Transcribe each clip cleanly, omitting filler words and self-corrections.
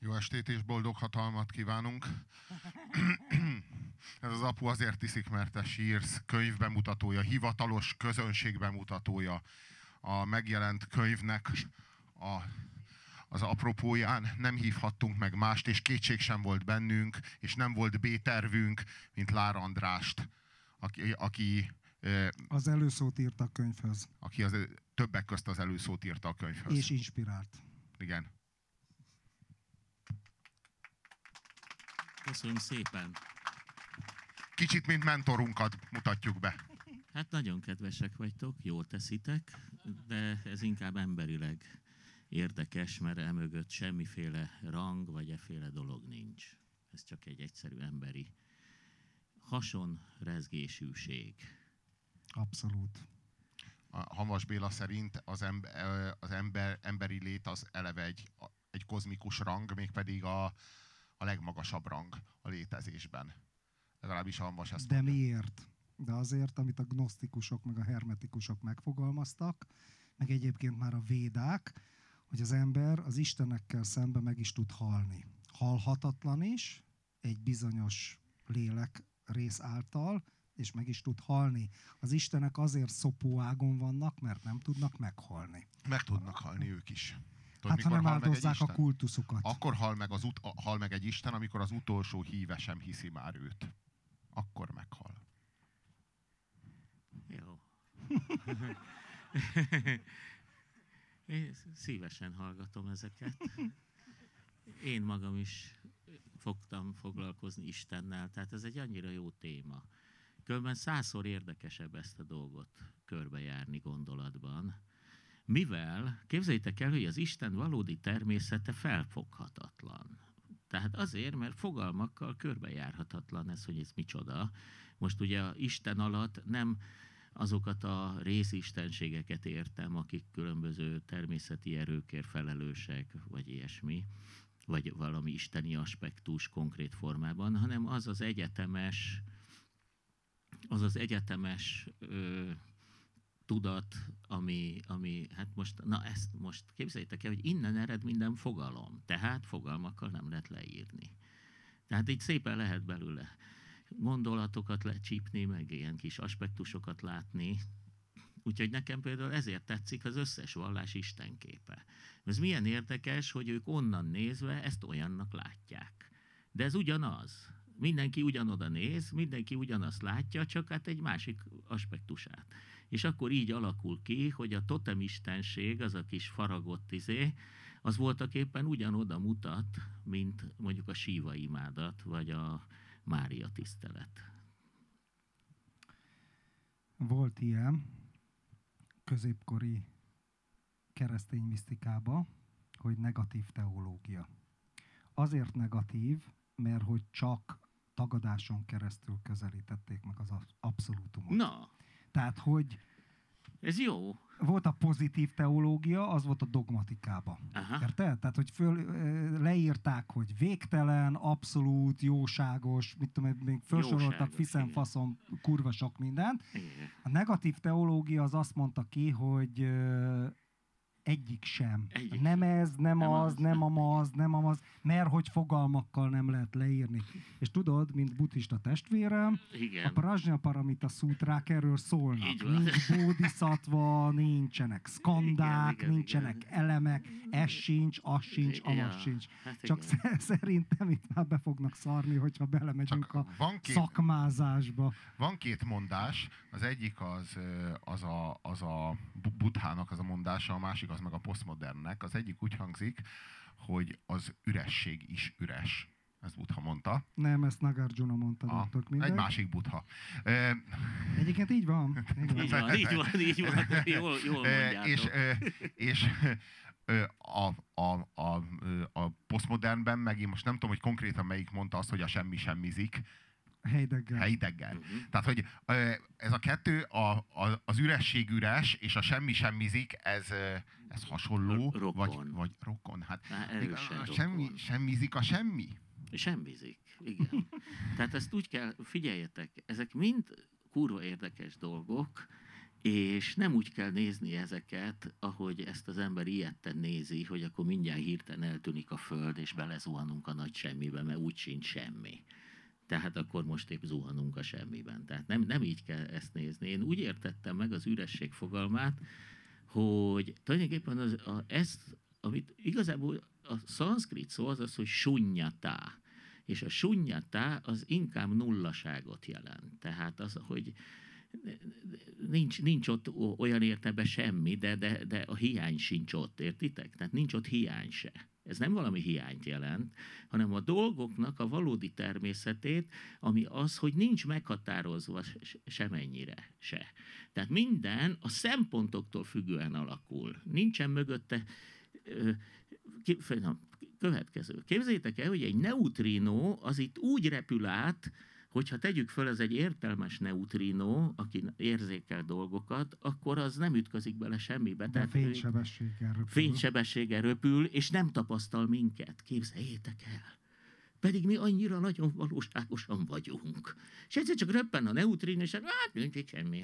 Jó estét és boldog hatalmat kívánunk. Ez az Apu azért iszik, mert te sírsz könyvbemutatója, hivatalos közönségbemutatója a megjelent könyvnek az apropóján. Nem hívhattunk meg mást, és kétség sem volt bennünk, és nem volt B-tervünk, mint Lár Andrást, aki az előszót írta a könyvhöz. Aki többek közt az előszót írta a könyvhöz. És inspirált. Igen. Köszönöm szépen. Kicsit, mint mentorunkat mutatjuk be. Hát nagyon kedvesek vagytok, jól teszitek, de ez inkább emberileg érdekes, mert emögött semmiféle rang vagy efféle dolog nincs. Ez csak egy egyszerű emberi hasonrezgésűség. Abszolút. A Hamvas Béla szerint az emberi lét az eleve egy kozmikus rang, mégpedig a legmagasabb rang a létezésben. Legalábbis a Hamvas ezt mondja. De miért? De azért, amit a gnosztikusok meg a hermetikusok megfogalmaztak, meg egyébként már a védák, hogy az ember az istenekkel szemben meg is tud halni. Halhatatlan is, egy bizonyos lélek rész által, és meg is tud halni. Az istenek azért szopóágon vannak, mert nem tudnak meghalni. Meg tudnak halni ők is. Hát ha nem áldozzák a kultuszukat. Akkor hal meg egy isten, amikor az utolsó híve sem hiszi már őt. Akkor meghal. Jó. Én szívesen hallgatom ezeket. Én magam is fogtam foglalkozni Istennel, tehát ez egy annyira jó téma. Különben 100-szor érdekesebb ezt a dolgot körbejárni gondolatban. Mivel, képzeljétek el, hogy az Isten valódi természete felfoghatatlan. Tehát azért, mert fogalmakkal körbejárhatatlan ez, hogy ez micsoda. Most ugye Isten alatt nem azokat a részistenségeket értem, akik különböző természeti erőkért felelősek, vagy ilyesmi, vagy valami isteni aspektus konkrét formában, hanem az az egyetemes tudat, ami hát most képzeljétek el, hogy innen ered minden fogalom, tehát fogalmakkal nem lehet leírni. Tehát így szépen lehet belőle gondolatokat lecsípni, meg ilyen kis aspektusokat látni. Úgyhogy nekem például ezért tetszik az összes vallás istenképe. Ez milyen érdekes, hogy ők onnan nézve ezt olyannak látják. De ez ugyanaz. Mindenki ugyanoda néz, mindenki ugyanazt látja, csak hát egy másik aspektusát. És akkor így alakul ki, hogy a totemistenség, az a kis faragott az voltaképpen ugyanoda mutat, mint mondjuk a Síva imádat, vagy a Mária tisztelet. Volt ilyen középkori keresztény misztikában, hogy negatív teológia. Azért negatív, mert hogy csak tagadáson keresztül közelítették meg az abszolútumot. Na. Tehát, hogy ez jó. Volt a pozitív teológia, az volt a dogmatikában. Érted? Tehát, hogy leírták, hogy végtelen, abszolút, jóságos, mit tudom, még felsoroltak fiszem, faszom, kurva sok mindent. Igen. A negatív teológia az azt mondta ki, hogy egyik sem. Nem ez, nem az, nem amaz, mert hogy fogalmakkal nem lehet leírni. És tudod, mint buddhista testvérem, igen. A Prajnaparamita szútrák erről szólnak. Nincs bódiszatva, nincsenek szkandák, igen, nincsenek elemek, ez sincs, az sincs, amaz sincs. Hát csak szerintem itt már be fognak szarni, hogyha belemegyünk a szakmázásba. Van két mondás, az egyik az a Buddhának az a mondása, a másik az meg a posztmodernnek. Az egyik úgy hangzik, hogy az üresség is üres. Ezt Buddha mondta. Nem, ezt Nagarjuna mondta. Egy másik Buddha. Egyébként így van. Így van. Jól mondjátok. És a posztmodernben, meg én most nem tudom, hogy konkrétan melyik mondta azt, hogy a semmi semmizik. Heidegger. Tehát, hogy ez a kettő, az üresség üres, és a semmi semmizik, ez hasonló, vagy rokon. Hát a semmizik a semmi. Semmizik, igen. Tehát ezt úgy kell, figyeljetek, ezek mind kurva érdekes dolgok, És nem úgy kell nézni ezeket, ahogy ezt az ember ilyetten nézi, hogy akkor mindjárt hirtelen eltűnik a föld, és belezuhanunk a nagy semmibe, mert úgy sincs semmi. Tehát akkor most épp zuhanunk a semmiben. Tehát nem így kell ezt nézni. Én úgy értettem meg az üresség fogalmát, hogy tulajdonképpen ezt, amit igazából a szanszkrit szó az, hogy sunyatá. És a sunyatá az inkább nullaságot jelent. Tehát az, hogy nincs ott olyan értelemben semmi, de a hiány sincs ott, értitek? Tehát nincs ott hiány se. Ez nem valami hiányt jelent, hanem a dolgoknak a valódi természetét, ami az, hogy nincs meghatározva semennyire se. Tehát minden a szempontoktól függően alakul. Nincsen mögötte... Következő. Képzeljétek el, hogy egy neutrínó az itt úgy repül át, hogyha tegyük föl, ez egy értelmes neutrínó, aki érzékel dolgokat, akkor az nem ütközik bele semmibe. De fénysebességgel röpül, és nem tapasztal minket. Képzeljétek el. Pedig mi annyira nagyon valóságosan vagyunk. És egyszer csak röppen a neutrínó, és hát nincs itt semmi.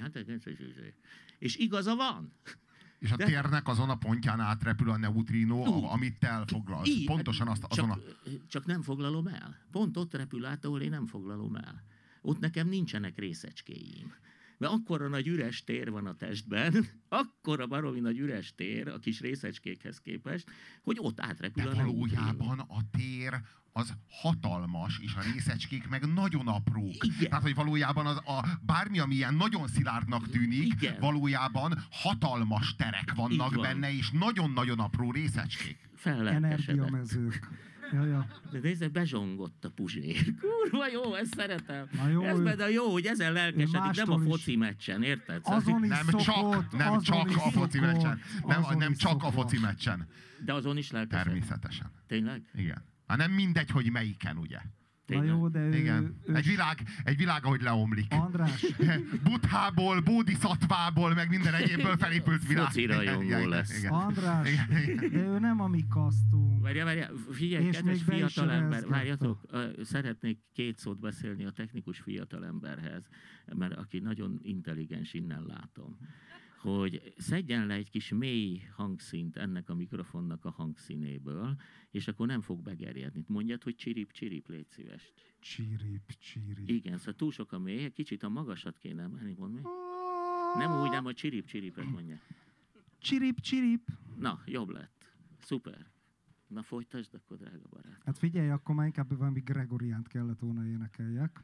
És igaza van. És a térnek azon a pontján átrepül a neutrínó, amit te elfoglalsz. Pontosan azt azon Csak nem foglalom el. Pont ott repül át, ahol én nem foglalom el. Ott nekem nincsenek részecskéim. Mert akkora nagy üres tér van a testben, akkora baromi nagy üres tér a kis részecskékhez képest, hogy ott átrepül a neutrínó. Valójában a tér az hatalmas, és a részecskék meg nagyon aprók. Igen. Tehát, hogy valójában bármi, ami ilyen nagyon szilárdnak tűnik, igen, valójában hatalmas terek vannak benne, és nagyon-nagyon apró részecskék. Energiamezők. Ja. De nézd, bezsongott a Puzsér. Kurva jó, ezt szeretem. Jó, ez például jó, hogy ezen lelkesedik, nem a foci meccsen, érted? Azon is nem csak a foci meccsen. Nem csak a foci meccsen. De azon is lelkesedik. Természetesen. Tényleg? Igen. Nem mindegy, hogy melyiken, ugye? Na jó, de igen. Egy világ, ahogy leomlik. András. Buddhából, bódiszatvából, meg minden egyébből felépült világ. Foci rajongó lesz. Igen. András, de ő nem a mi kasztunk. Várjál, figyelj, kedves fiatalember, várjatok, szeretnék 2 szót beszélni a technikus fiatalemberhez, mert aki nagyon intelligens, innen látom. Hogy szedjen le egy kis mély hangszínt ennek a mikrofonnak a hangszínéből, és akkor nem fog begerjedni. Mondjad, hogy csirip, légy szíves. Csirip. Igen, szóval túl sok a mély, kicsit a magasat kéne emelni, mondd meg. Nem úgy, nem a csiripet mondja. Csirip. Na, jobb lett. Szuper. Na folytasd akkor, drága barát. Hát figyelj, akkor már inkább valami Gregoriánt kellett volna énekeljek.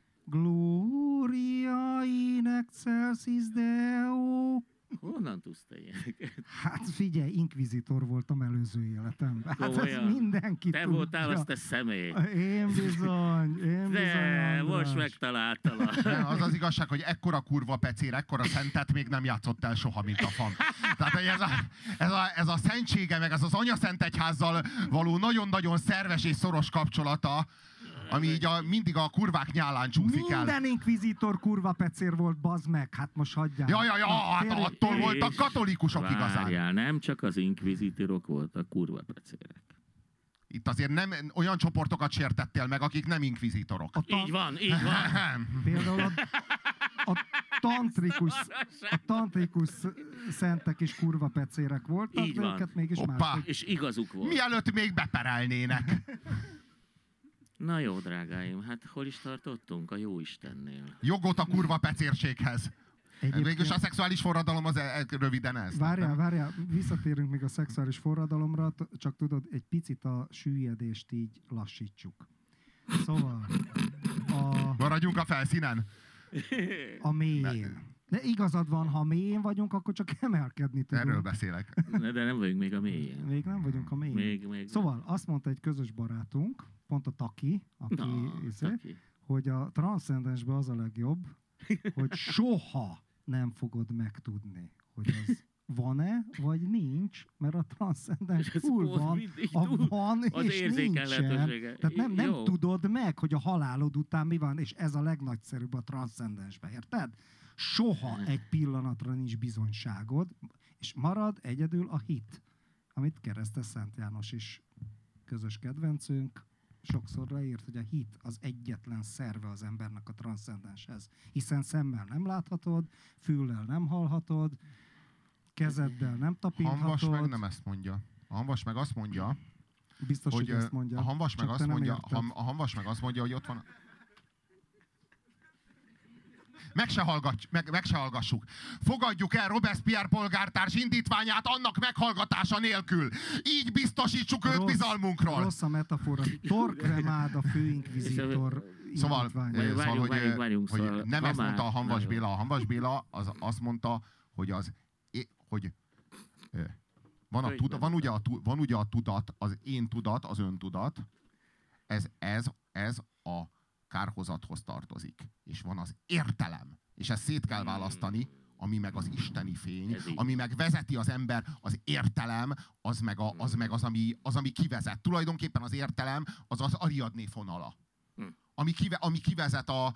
Gloria in excelsis Deo. Honnan tudsz te ilyeneket? Hát figyelj, inkvizitor voltam előző életemben. Hát ez mindenki te tudja. Voltál azt a személy. Én bizony. De most megtaláltalak. Az az igazság, hogy ekkora kurva pecér, ekkora szentet még nem játszott el soha, mint a fan. Tehát ez a szentsége, meg ez az anyaszentegyházzal való nagyon-nagyon szerves és szoros kapcsolata, ami így mindig a kurvák nyálán csúszik el. Minden inkvizitor kurva pecér volt, bazd meg, hát most hagyjál. Hát attól voltak katolikusok igazán. Várjál, nem csak az inkvizitorok voltak kurva pecérek. Itt azért nem olyan csoportokat sértettél meg, akik nem inkvizitorok. Így van. Például a tantrikus szentek is kurva pecérek voltak, így de van. őket mégis másik. És igazuk volt. Mielőtt még beperelnének. Na jó, drágáim, hát hol is tartottunk? A Jóistennél. Jogot a kurva pecérséghez. Végülis a szexuális forradalom az röviden ez. Várjál, visszatérünk még a szexuális forradalomra, csak tudod, egy picit a süllyedést így lassítsuk. Szóval maradjunk a felszínen? A mélyén. De igazad van, ha mélyén vagyunk, akkor csak emelkedni tudunk. Erről beszélek. De nem vagyunk még a mélyén. Még nem vagyunk a mélyén. Még szóval azt mondta egy közös barátunk, pont a Taki, hogy a transzcendensben az a legjobb, hogy soha nem fogod megtudni, hogy az van-e, vagy nincs, mert a transzcendens full van, van és nincsen. Tehát nem tudod meg, hogy a halálod után mi van, és ez a legnagyszerűbb a transzcendensben, érted? Soha egy pillanatra nincs bizonyságod, és marad egyedül a hit, amit Keresztes Szent János is közös kedvencünk. sokszor leírt, hogy a hit az egyetlen szerve az embernek a transzcendenshez. Hiszen szemmel nem láthatod, füllel nem hallhatod, kezeddel nem tapinthatod. Hamvas meg nem ezt mondja. A Hamvas meg azt mondja, biztos, hogy ezt mondja. A Hamvas meg azt mondja, a Hamvas meg azt mondja, hogy ott van... Meg se hallgassuk. Fogadjuk el Robespierre polgártárs indítványát annak meghallgatása nélkül. Így biztosítsuk őt bizalmunkról. Rossz a metafora. Torquemada a főinkvizitor indítványa. Hogy nem ezt mondta a Hamvas Béla. A Hamvas Béla azt mondta, hogy van ugye a tudat, az én tudat, az öntudat. Ez a kárhozathoz tartozik. És van az értelem. És ezt szét kell választani, ami meg az isteni fény, ami meg vezeti az ember, az értelem, az meg az, ami kivezet. Tulajdonképpen az értelem az az Ariadné fonala. Ami kivezet a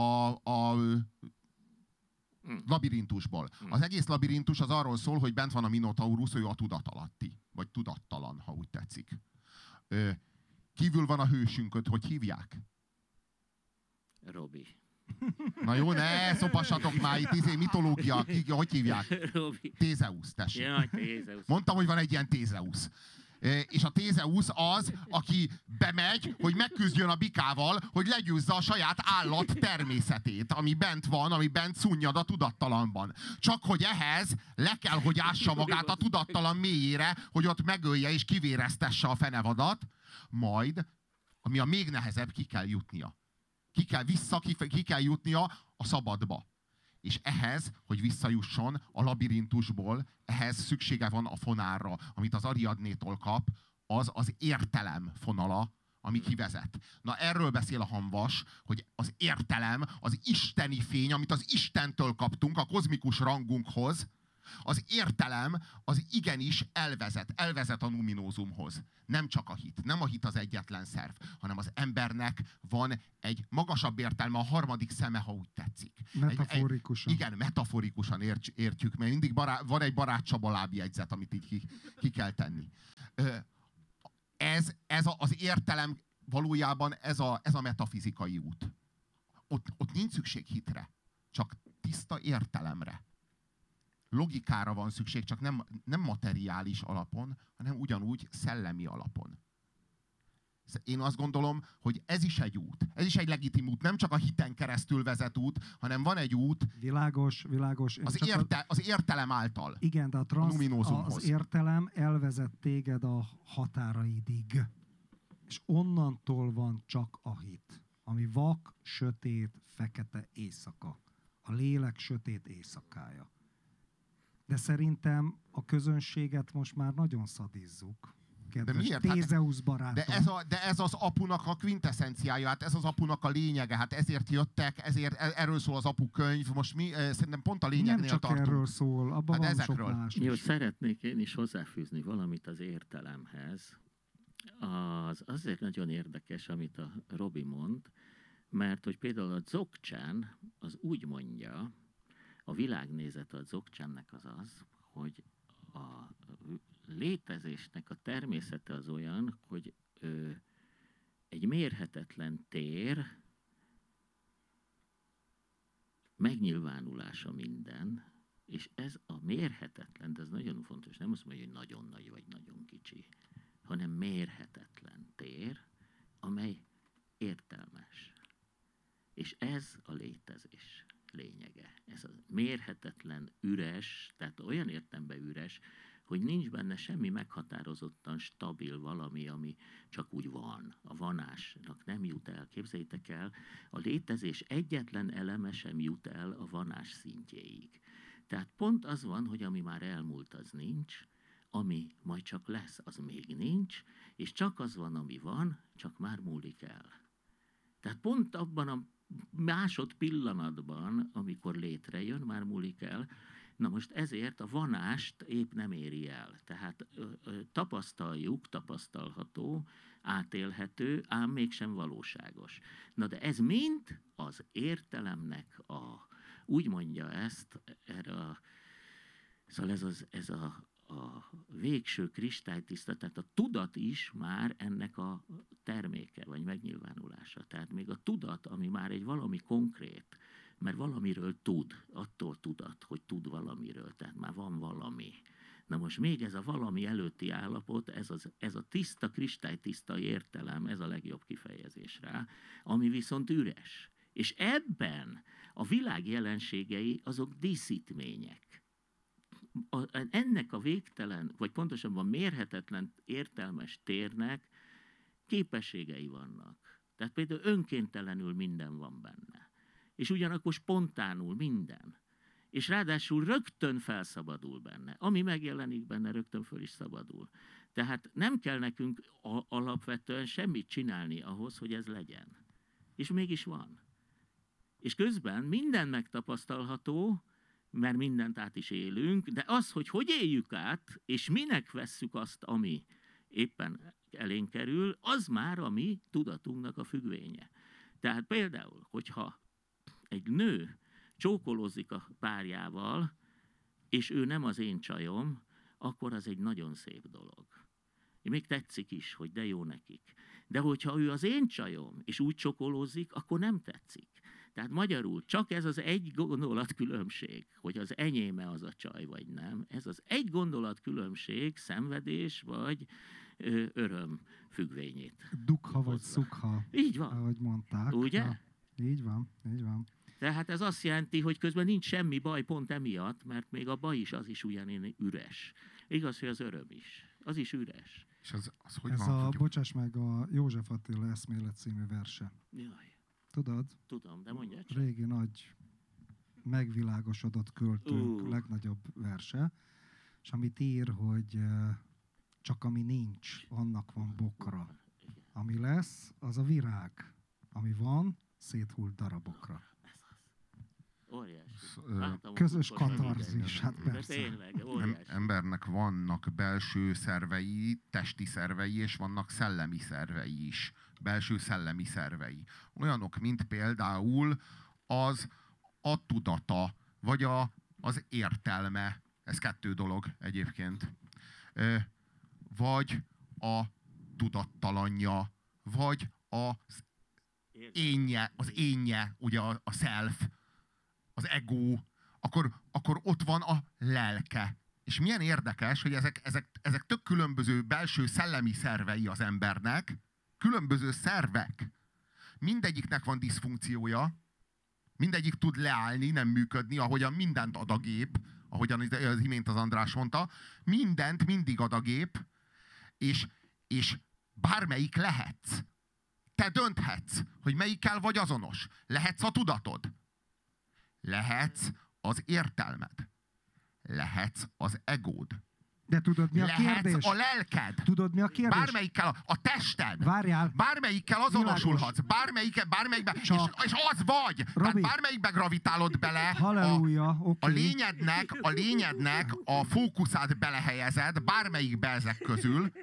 labirintusból. Az egész labirintus az arról szól, hogy bent van a Minotaurus, ő a tudatalatti. Vagy tudattalan, ha úgy tetszik. Kívül van a hősünköt, hogy hívják? Robi. Na jó, ne szopassatok már itt, mitológia, hogy hívják? Robi. Tézeusz, tessék. Jaj, Tézeusz. Mondtam, hogy van egy ilyen Tézeusz. És a Tézeusz az, aki bemegy, hogy megküzdjön a bikával, hogy legyőzze a saját állat természetét, ami bent van, ami bent szunnyad a tudattalanban. Csak hogy ehhez le kell, hogy ássa magát a tudattalan mélyére, hogy ott megölje és kivéreztesse a fenevadat, majd, ami a még nehezebb, ki kell jutnia. Ki kell jutnia a szabadba. És ehhez, hogy visszajusson a labirintusból, ehhez szüksége van a fonárra, amit az Ariadnétól kap, az értelem fonala, ami kivezet. Na erről beszél a Hamvas, hogy az értelem, az isteni fény, amit az Istentől kaptunk a kozmikus rangunkhoz, az értelem az igenis elvezet a numinózumhoz. Nem csak a hit. Nem a hit az egyetlen szerv, hanem az embernek van egy magasabb értelme, a harmadik szeme, ha úgy tetszik. Metaforikusan. Igen, metaforikusan értjük, mert mindig van egy Barát Csaba lábjegyzet, amit így ki kell tenni. Ez az értelem valójában ez a metafizikai út. Ott nincs szükség hitre, csak tiszta értelemre. Logikára van szükség, csak nem materiális alapon, hanem ugyanúgy szellemi alapon. Én azt gondolom, hogy ez is egy út. Ez is egy legitim út. Nem csak a hiten keresztül vezet út, hanem van egy út. Világos. Az értelem által. Igen, de az értelem elvezet téged a határaidig. És onnantól van csak a hit. Ami vak, sötét, fekete éjszaka. A lélek sötét éjszakája. De szerintem a közönséget most már nagyon szadizzuk. Kedves Tézeusz barátom. De ez az apunak a kvintessenciája, hát ez az apunak a lényege, hát ezért jöttek, erről szól az apu könyv, most mi szerintem pont a lényegnél tartunk. Nem csak erről szól, abban van ezekről. Sok más. Jó, szeretnék én is hozzáfűzni valamit az értelemhez. Az azért nagyon érdekes, amit a Robi mond, mert hogy például a Dzogchen az úgy mondja, a világnézet a Dzogchennek az, hogy a létezésnek a természete az olyan, hogy egy mérhetetlen tér megnyilvánulása minden, és ez a mérhetetlen, de ez nagyon fontos, nem azt mondja, hogy nagyon nagy vagy nagyon kicsi, hanem mérhetetlen tér, amely értelmes. És ez a létezés lényege. Ez a mérhetetlen, üres, tehát olyan értelemben üres, hogy nincs benne semmi meghatározottan stabil valami, ami csak úgy van. A vanásnak nem jut el. Képzeljétek el, a létezés egyetlen eleme sem jut el a vanás szintjéig. Tehát pont az van, hogy ami már elmúlt, az nincs, ami majd csak lesz, az még nincs, és csak az van, ami van, csak már múlik el. Tehát pont abban a másodpillanatban, amikor létrejön, már múlik el. Na most ezért a vanást épp nem éri el. Tehát tapasztaljuk, tapasztalható, átélhető, ám mégsem valóságos. Na de ez mind az értelemnek úgy mondja ezt, szóval ez a végső kristálytiszta, tehát a tudat is már ennek a terméke, vagy tudása. Tehát még a tudat, ami már egy valami konkrét, mert valamiről tud, attól tudat, hogy tud valamiről, tehát már van valami. Na most még ez a valami előtti állapot, ez a tiszta, kristálytiszta értelem, ez a legjobb kifejezés rá, ami viszont üres. És ebben a világ jelenségei azok díszítmények. Ennek a végtelen, vagy pontosabban mérhetetlen értelmes térnek képességei vannak. Tehát például önkéntelenül minden van benne. És ugyanakkor spontánul minden. És ráadásul rögtön felszabadul benne. Ami megjelenik benne, rögtön föl is szabadul. Tehát nem kell nekünk alapvetően semmit csinálni ahhoz, hogy ez legyen. És mégis van. És közben minden megtapasztalható, mert mindent át is élünk, de az, hogy éljük át, és minek vesszük azt, ami éppen elénk kerül, az már a mi tudatunknak a függvénye. Tehát például, hogyha egy nő csókolózik a párjával, és ő nem az én csajom, akkor az egy nagyon szép dolog. Még tetszik is, hogy de jó nekik. De hogyha ő az én csajom, és úgy csókolózik, akkor nem tetszik. Tehát magyarul csak ez az egy gondolatkülönbség, hogy az enyéme az a csaj, vagy nem. Ez az egy gondolatkülönbség szenvedés, vagy öröm függvényét. Dukha vagy szukha. Így van. Ahogy mondták. Ugye? Ja, így van, így van. Tehát ez azt jelenti, hogy közben nincs semmi baj pont emiatt, mert még a baj is, az is ugyanilyen üres. Igaz, hogy az öröm is. Az is üres. És az hogy Ez van? bocsáss meg, a József Attila eszmélet című verse. Jaj, Tudod? tudom, de mondjad csak. Régi nagy megvilágosodott költőnk legnagyobb verse, és amit ír, hogy csak ami nincs, annak van bokra. Ami lesz, az a virág. Ami van, széthult darabokra. Óriási. Közös katarzis, hát persze. Tényleg, óriási. Embernek vannak belső szervei, testi szervei, és vannak szellemi szervei is. Belső szellemi szervei. Olyanok, mint például a tudata, vagy az értelme. Ez 2 dolog egyébként. Vagy a tudattalanja, vagy az énje, ugye a self, az ego, akkor ott van a lelke. És milyen érdekes, hogy ezek tök különböző belső szellemi szervei az embernek, különböző szervek. Mindegyiknek van diszfunkciója, mindegyik tud leállni, nem működni, ahogyan mindent ad a gép, ahogyan az imént az András mondta, mindent mindig ad a gép, és bármelyik lehetsz. Te dönthetsz, hogy melyikkel vagy azonos. Lehetsz a tudatod. Lehetsz az értelmed. Lehetsz az egód. De tudod, mi a kérdés? Lehetsz a lelked. Tudod, mi a kérdés? Bármelyikkel a tested. Várjál. Bármelyikkel azonosulhatsz. Bármelyikben. És az vagy. Tehát bármelyikbe gravitálod bele. Halleluja, okay. A lényednek a fókuszát belehelyezed bármelyikbe ezek közül,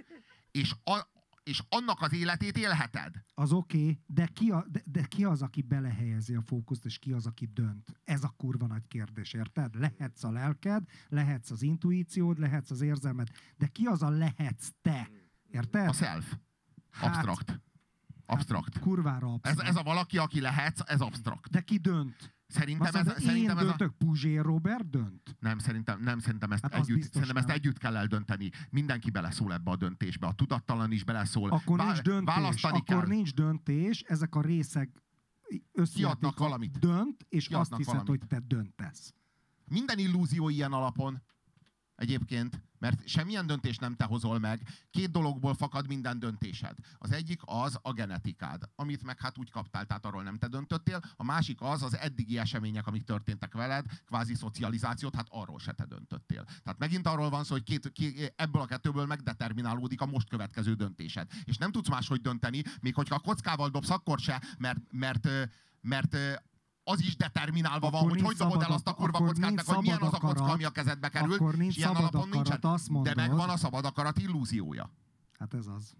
és annak az életét élheted. Az oké, de ki az, aki belehelyezi a fókuszt, és ki az, aki dönt? Ez a kurva nagy kérdés, érted? Lehetsz a lelked, lehetsz az intuíciód, lehetsz az érzelmed, de ki az a lehetsz te? Érted? A self. Abstrakt. Abstrakt. Kurvára abstrakt. Ez a valaki, aki lehetsz, ez abstrakt. De ki dönt? Szerintem döntök, Puzsér Robert dönt? Szerintem ezt, hát ezt együtt kell eldönteni. Mindenki beleszól ebbe a döntésbe. A tudattalan is beleszól. Akkor nincs döntés. Választani kell. Nincs döntés. Ezek a részek kiadnak valamit. Dönt, és kiadnak azt hiszed, valamit. hogy te döntesz. Minden illúzió ilyen alapon. Egyébként, mert semmilyen döntést nem te hozol meg. 2 dologból fakad minden döntésed. Az egyik az a genetikád, amit meg hát úgy kaptál, tehát arról nem te döntöttél. A másik az eddigi események, amik történtek veled, kvázi szocializációt, hát arról se te döntöttél. Tehát megint arról van szó, hogy ebből a 2-ből megdeterminálódik a most következő döntésed. És nem tudsz máshogy dönteni, még hogyha a kockával dobsz, akkor se, mert az is determinálva van, hogy dobod el azt a kurva kockát, meg hogy milyen az a kocka, ami a kezedbe került, és ilyen alapon nincsen. De megvan a szabad akarat illúziója. Hát ez az.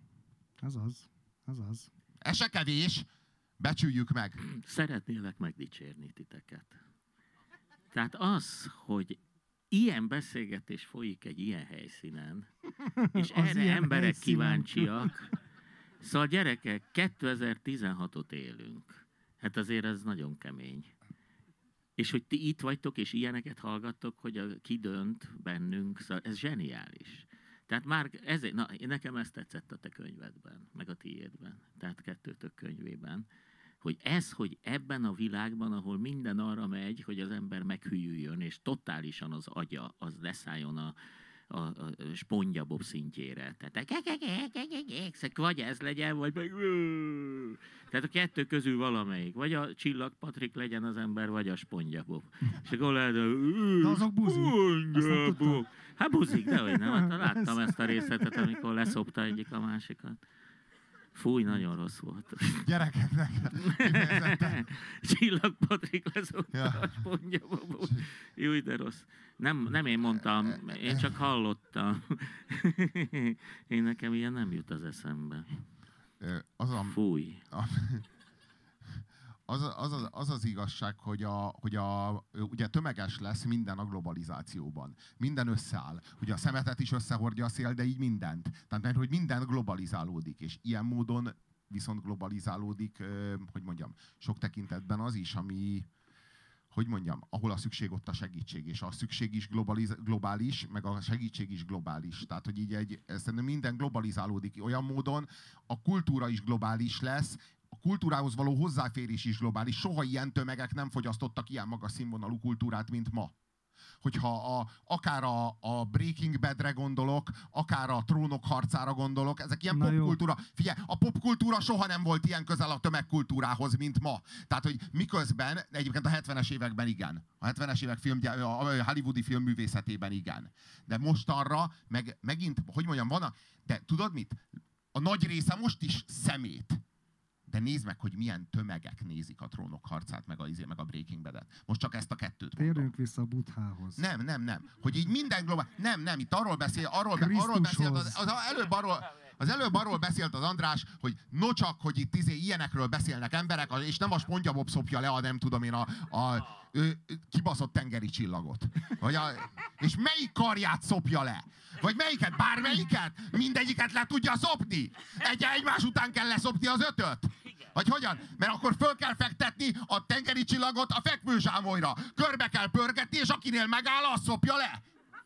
Ez se kevés. Becsüljük meg. Szeretnélek megdicsérni titeket. Tehát az, hogy ilyen beszélgetés folyik egy ilyen helyszínen, és erre emberek kíváncsiak, Szóval gyerekek, 2016-ot élünk. Hát azért ez nagyon kemény. És hogy ti itt vagytok, és ilyeneket hallgattok, hogy ki dönt bennünk, szóval ez zseniális. Tehát már ezért, nekem ezt tetszett a te könyvedben, meg a tiédben, tehát kettőtök könyvében, hogy ebben a világban, ahol minden arra megy, hogy az ember meghűljön, és totálisan az agya, az leszálljon a SpongeBob szintjére. Tehát vagy ez legyen, vagy meg... Tehát a kettő közül valamelyik. Vagy a Csillag Patrik legyen az ember, vagy a SpongeBob. És akkor lehet, de azok buzik. Hát buzik, dehogy nem. Hát láttam ezt a részletet, amikor leszopta egyik a másikat. Fúj, nagyon rossz volt. Gyerekeknek. Csillag Patrik leszopta a SpongeBobot. Júj, de rossz. Nem én mondtam, én csak hallottam. Én nekem ilyen nem jut az eszembe. Fúj. Az az igazság, hogy ugye tömeges lesz minden a globalizációban. Minden összeáll. Ugye a szemetet is összehordja a szél, de így mindent. Tehát mert hogy minden globalizálódik, és ilyen módon viszont globalizálódik, hogy mondjam, sok tekintetben az is, ami, hogy mondjam, ahol a szükség, ott a segítség, és a szükség is globális, meg a segítség is globális. Tehát, hogy így szerintem minden globalizálódik olyan módon, a kultúra is globális lesz, a kultúrához való hozzáférés is globális. Soha ilyen tömegek nem fogyasztottak ilyen magas színvonalú kultúrát, mint ma. Hogyha akár a Breaking Badre gondolok, akár a Trónok harcára gondolok, ezek ilyen popkultúra. Figyelj, a popkultúra soha nem volt ilyen közel a tömegkultúrához, mint ma. Tehát, hogy miközben, egyébként a 70-es években igen. A 70-es évek a hollywoodi filmművészetében igen. De mostanra, megint, hogy mondjam, de tudod mit? A nagy része most is szemét. De nézd meg, hogy milyen tömegek nézik a Trónok harcát, meg a Breaking Bad-et. Most csak ezt a kettőt mondom. Térjünk vissza a Buddhához. Nem. Hogy így minden Nem, itt arról beszélt az előbb arról beszélt az András, hogy nocsak, hogy itt ilyenekről beszélnek emberek, és nem a SpongeBob szopja le nem tudom én, a kibaszott tengeri csillagot. És melyik karját szopja le? Vagy melyiket? Bármelyiket? Mindegyiket le tudja szopni? Egymás után kell leszopni az 5-öt? Vagy hogyan? Mert akkor föl kell fektetni a tengeri csillagot a fekvőzsámolyra. Körbe kell pörgetni, és akinél megáll, azt szopja le.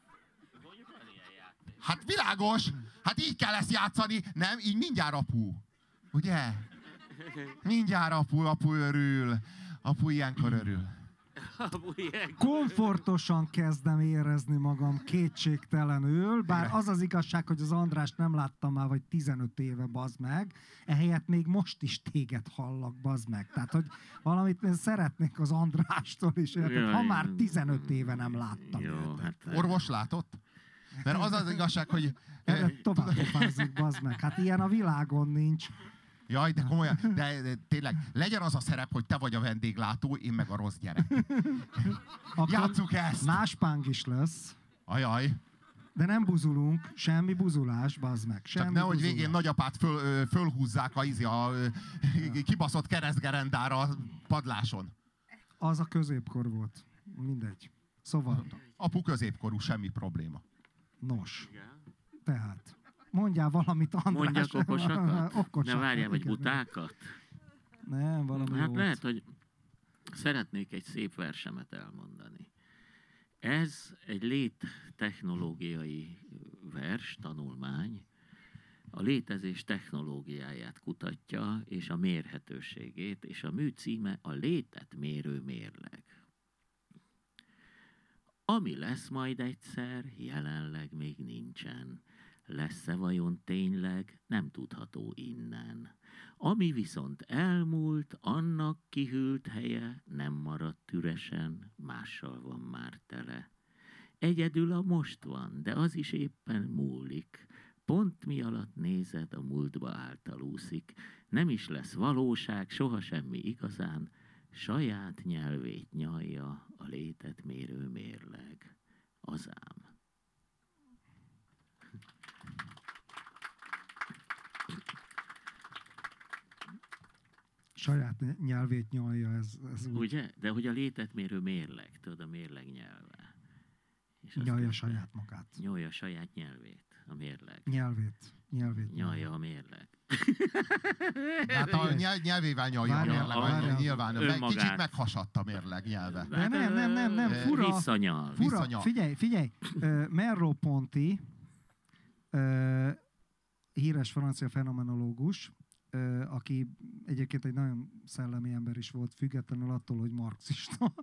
Hát világos. Hát így kell ezt játszani. Nem? Így mindjárt apu. Ugye? Mindjárt apu örül. Apu ilyenkor örül. Komfortosan kezdem érezni magam kétségtelenül, bár az az igazság, hogy az Andrást nem láttam már vagy 15 éve, bazd meg, ehelyett még most is téged hallak, bazd meg. Tehát, hogy valamit szeretnék az Andrástól is, ha már 15 éve nem láttam őt. Hát, orvos látott? Mert az az igazság, hogy... Tovább pofázik, bazd meg. Hát ilyen a világon nincs. Jaj, de komolyan, de tényleg, legyen az a szerep, hogy te vagy a vendéglátó, én meg a rossz gyerek. Játsszuk ezt! Náspánk is lesz. Ajaj. De nem buzulunk, semmi buzulás, bazd meg. Csak nehogy végén nagyapát fölhúzzák a kibaszott keresztgerendára a padláson. Az a középkor volt. Mindegy. Szóval... Apu középkorú, semmi probléma. Nos. Tehát... Mondjál valamit, András. Mondjak okosakat? Ne várjál, vagy butákat? Nem, valami Hát jót. lehet, hogy szeretnék egy szép versemet elmondani. Ez egy léttechnológiai vers, tanulmány. A létezés technológiáját kutatja, és a mérhetőségét, és a mű címe a létet mérő mérleg. Ami lesz majd egyszer, jelenleg még nincsen. Lesz-e vajon tényleg, nem tudható innen. Ami viszont elmúlt, annak kihűlt helye nem maradt üresen, mással van már tele. Egyedül a most van, de az is éppen múlik. Pont mi alatt nézed, a múltba által úszik. Nem is lesz valóság, soha semmi igazán. Saját nyelvét nyalja a létet mérő mérleg. Az ám. Saját nyelvét nyalja ez úgy. Ugye? De hogy a létet mérő mérleg, tudod, a mérleg nyelve. És nyalja saját magát. Nyalja saját nyelvét, a mérleg. Nyelvét nyalja a mérleg. Hát a nyelvével nyalja a mérleg, nyilván. Kicsit meghasadt a mérleg nyelve. De nem, fura. Visszanyal. Figyelj, Merleau-Ponty, híres francia fenomenológus, aki egyébként egy nagyon szellemi ember is volt, függetlenül attól, hogy marxista,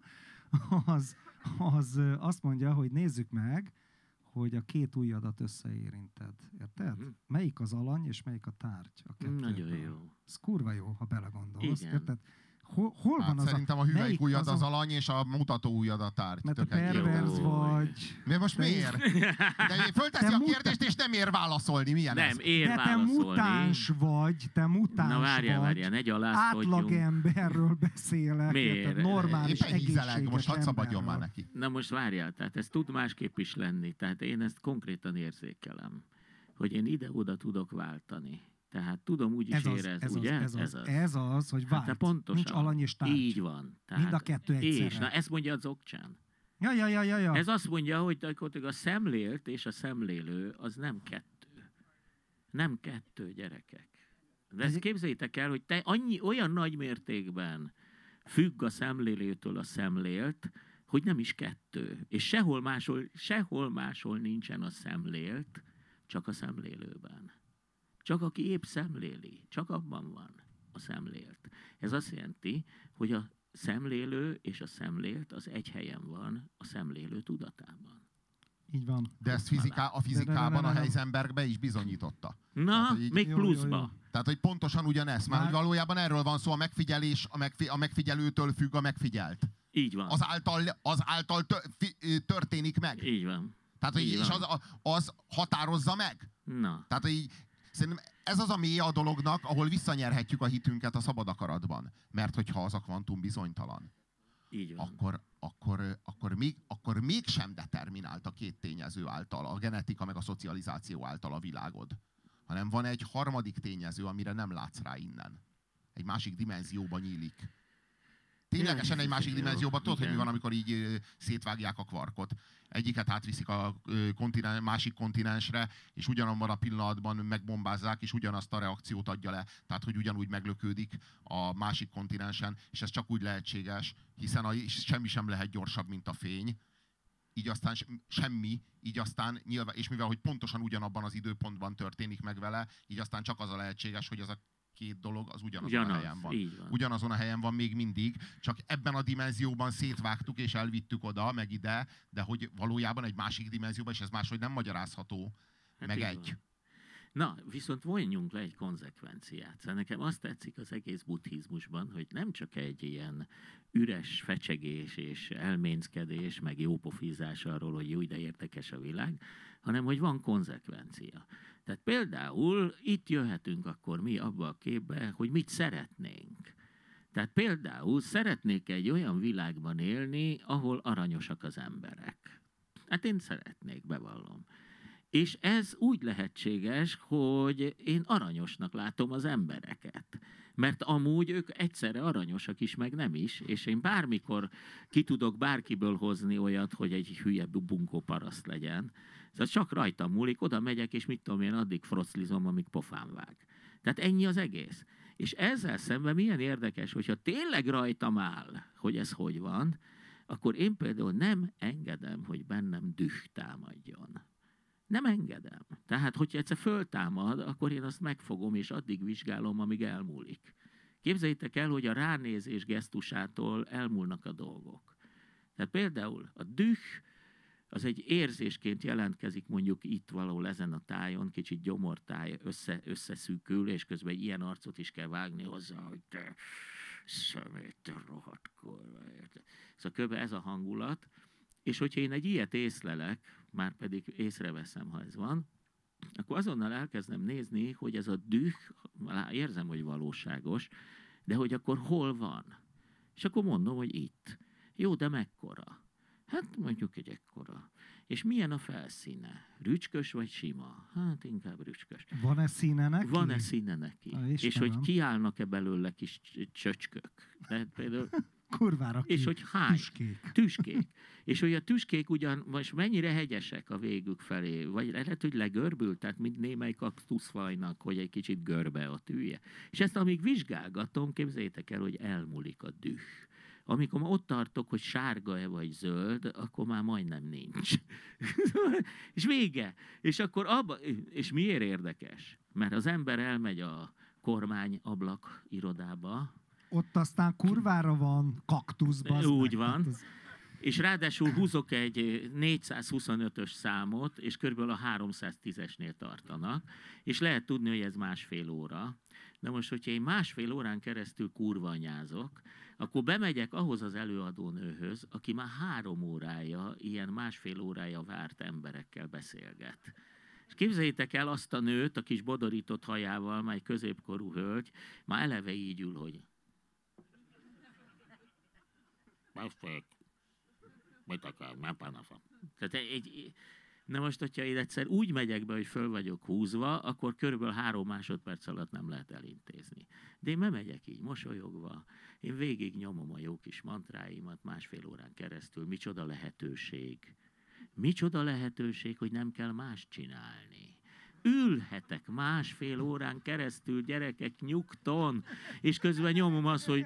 az azt mondja, hogy nézzük meg, hogy a két ujjadat összeérinted. Érted? Melyik az alany, és melyik a tárgy? A nagyon jó. Ez kurva jó, ha belegondolsz. Igen. Érted? Hol van az szerintem a hüvelyk ujjad az alany, és a mutató ujjad a tárgy. Mert te perverz vagy. Mi most miért? De fölteszi a kérdést, és nem ér válaszolni. Milyen nem, ez? ér de válaszolni. te mutáns vagy, Na várjál, ne gyalázkodjunk. Átlagemberről beszélek. Miért? Érted? Normális, éppen hízelek, egészséges most hadd szabadjon emberről. már neki. Na most várjál, tehát ez tud másképp is lenni. Tehát én ezt konkrétan érzékelem, hogy én ide-oda tudok váltani. Tehát tudom úgy is érezni, ugye? Ez az, hogy vált. Hát pontosan. Nincs alany és tárgy. Így van. Tehát mind a kettő egyszerre. És, na ezt mondja a Dzogchen. Ja. Ez azt mondja, hogy a szemlélt és a szemlélő az nem kettő. Nem kettő, gyerekek. De ezt képzeljétek el, hogy te olyan nagy mértékben függ a szemlélőtől a szemlélt, hogy nem is kettő. És sehol máshol nincsen a szemlélt, csak a szemlélőben. Csak aki épp szemléli, csak abban van a szemlélt. Ez azt jelenti, hogy a szemlélő és a szemlélt az egy helyen van a szemlélő tudatában. Így van. De ezt a fizikában a Heisenberg is bizonyította. Na, tehát, még pluszba. Jó. Tehát, hogy pontosan ugyanez, mert hogy valójában erről van szó, a megfigyelés, a megfigyelőtől függ a megfigyelt. Így van. Az által történik meg. Így van. Tehát, hogy és az határozza meg. Na. Tehát, hogy szerintem ez az a mélye a dolognak, ahol visszanyerhetjük a hitünket a szabad akaratban. Mert hogyha az a kvantum bizonytalan, így van. akkor mégsem determinált a két tényező által, a genetika meg a szocializáció által a világod. Hanem van egy harmadik tényező, amire nem látsz rá innen. Egy másik dimenzióban nyílik. Ténylegesen egy másik dimenzióban, tudod, hogy mi van, amikor így szétvágják a kvarkot. Egyiket átviszik a másik kontinensre, és ugyanabban a pillanatban megbombázzák, és ugyanazt a reakciót adja le. Tehát, hogy ugyanúgy meglökődik a másik kontinensen, és ez csak úgy lehetséges, hiszen semmi sem lehet gyorsabb, mint a fény. Így aztán semmi, így aztán nyilván, és mivel, hogy pontosan ugyanabban az időpontban történik meg vele, így aztán csak az a lehetséges, hogy az a két dolog az ugyanazon a helyen van. Ugyanazon a helyen van még mindig, csak ebben a dimenzióban szétvágtuk és elvittük oda, meg ide, de hogy valójában egy másik dimenzióban, és ez máshogy nem magyarázható, hát meg egy. Van. Na, viszont vonjunk le egy konzekvenciát. Szóval nekem azt tetszik az egész buddhizmusban, hogy nem csak egy ilyen üres fecsegés és elménckedés, meg jópofizás arról, hogy jó, de érdekes a világ, hanem hogy van konzekvencia. Tehát például itt jöhetünk akkor mi abba a képbe, hogy mit szeretnénk. Tehát például szeretnék egy olyan világban élni, ahol aranyosak az emberek. Hát én szeretnék, bevallom. És ez úgy lehetséges, hogy én aranyosnak látom az embereket. Mert amúgy ők egyszerre aranyosak is, meg nem is, és én bármikor ki tudok bárkiből hozni olyat, hogy egy hülye bunkó paraszt legyen. Ez csak rajtam múlik, oda megyek, és mit tudom én, addig froclizom, amíg pofám vág. Tehát ennyi az egész. És ezzel szemben milyen érdekes, hogyha tényleg rajtam áll, hogy ez hogy van, akkor én például nem engedem, hogy bennem düh támadjon. Nem engedem. Tehát, hogyha egyszer föltámad, akkor én azt megfogom, és addig vizsgálom, amíg elmúlik. Képzeljétek el, hogy a ránézés gesztusától elmúlnak a dolgok. Tehát például a düh, az egy érzésként jelentkezik mondjuk itt valahol ezen a tájon, kicsit gyomortáj összeszűkül, és közben ilyen arcot is kell vágni hozzá, hogy te szemét, rohadt kurva. Szóval kb. Ez a hangulat. És hogyha én egy ilyet észlelek, már pedig észreveszem, ha ez van, akkor azonnal elkezdem nézni, hogy ez a düh, érzem, hogy valóságos, de hogy akkor hol van. És akkor mondom, hogy itt. Jó, de mekkora? Hát mondjuk egy ekkora. És milyen a felszíne? Rücskös vagy sima? Hát inkább rücskös. Van-e színe neki? Van-e színe neki? És hogy kiállnak-e belőle kis csöcskök? Tehát például Kurvára És hogy hány? Tüskék. Tüskék. És hogy a tüskék ugyan most mennyire hegyesek a végük felé, vagy lehet, hogy legörbült, tehát mint némely kaktuszfajnak, hogy egy kicsit görbe a tűje. És ezt amíg vizsgálgatom, képzeljétek el, hogy elmúlik a düh. Amikor ott tartok, hogy sárga-e vagy zöld, akkor már majdnem nincs. És vége. És akkor és miért érdekes? Mert az ember elmegy a kormány ablak irodába. Ott aztán kurvára van kaktuszban. Úgy van. És ráadásul húzok egy 425-ös számot, és körülbelül a 310-esnél tartanak, és lehet tudni, hogy ez másfél óra. De most, hogyha én másfél órán keresztül kurvanyázok, akkor bemegyek ahhoz az előadónőhöz, aki már 3 órája, ilyen másfél órája várt emberekkel beszélget. És képzeljétek el azt a nőt, a kis bodorított hajával, már egy középkorú hölgy, már eleve így ül, hogy... Mit akar? Nem panaszom. Na most, hogyha én egyszer úgy megyek be, hogy föl vagyok húzva, akkor körülbelül 3 másodperc alatt nem lehet elintézni. De én megyek így mosolyogva, én végig nyomom a jó kis mantráimat másfél órán keresztül. Micsoda lehetőség. Micsoda lehetőség, hogy nem kell más csinálni. Ülhetek másfél órán keresztül, gyerekek, nyugton, és közben nyomom azt, hogy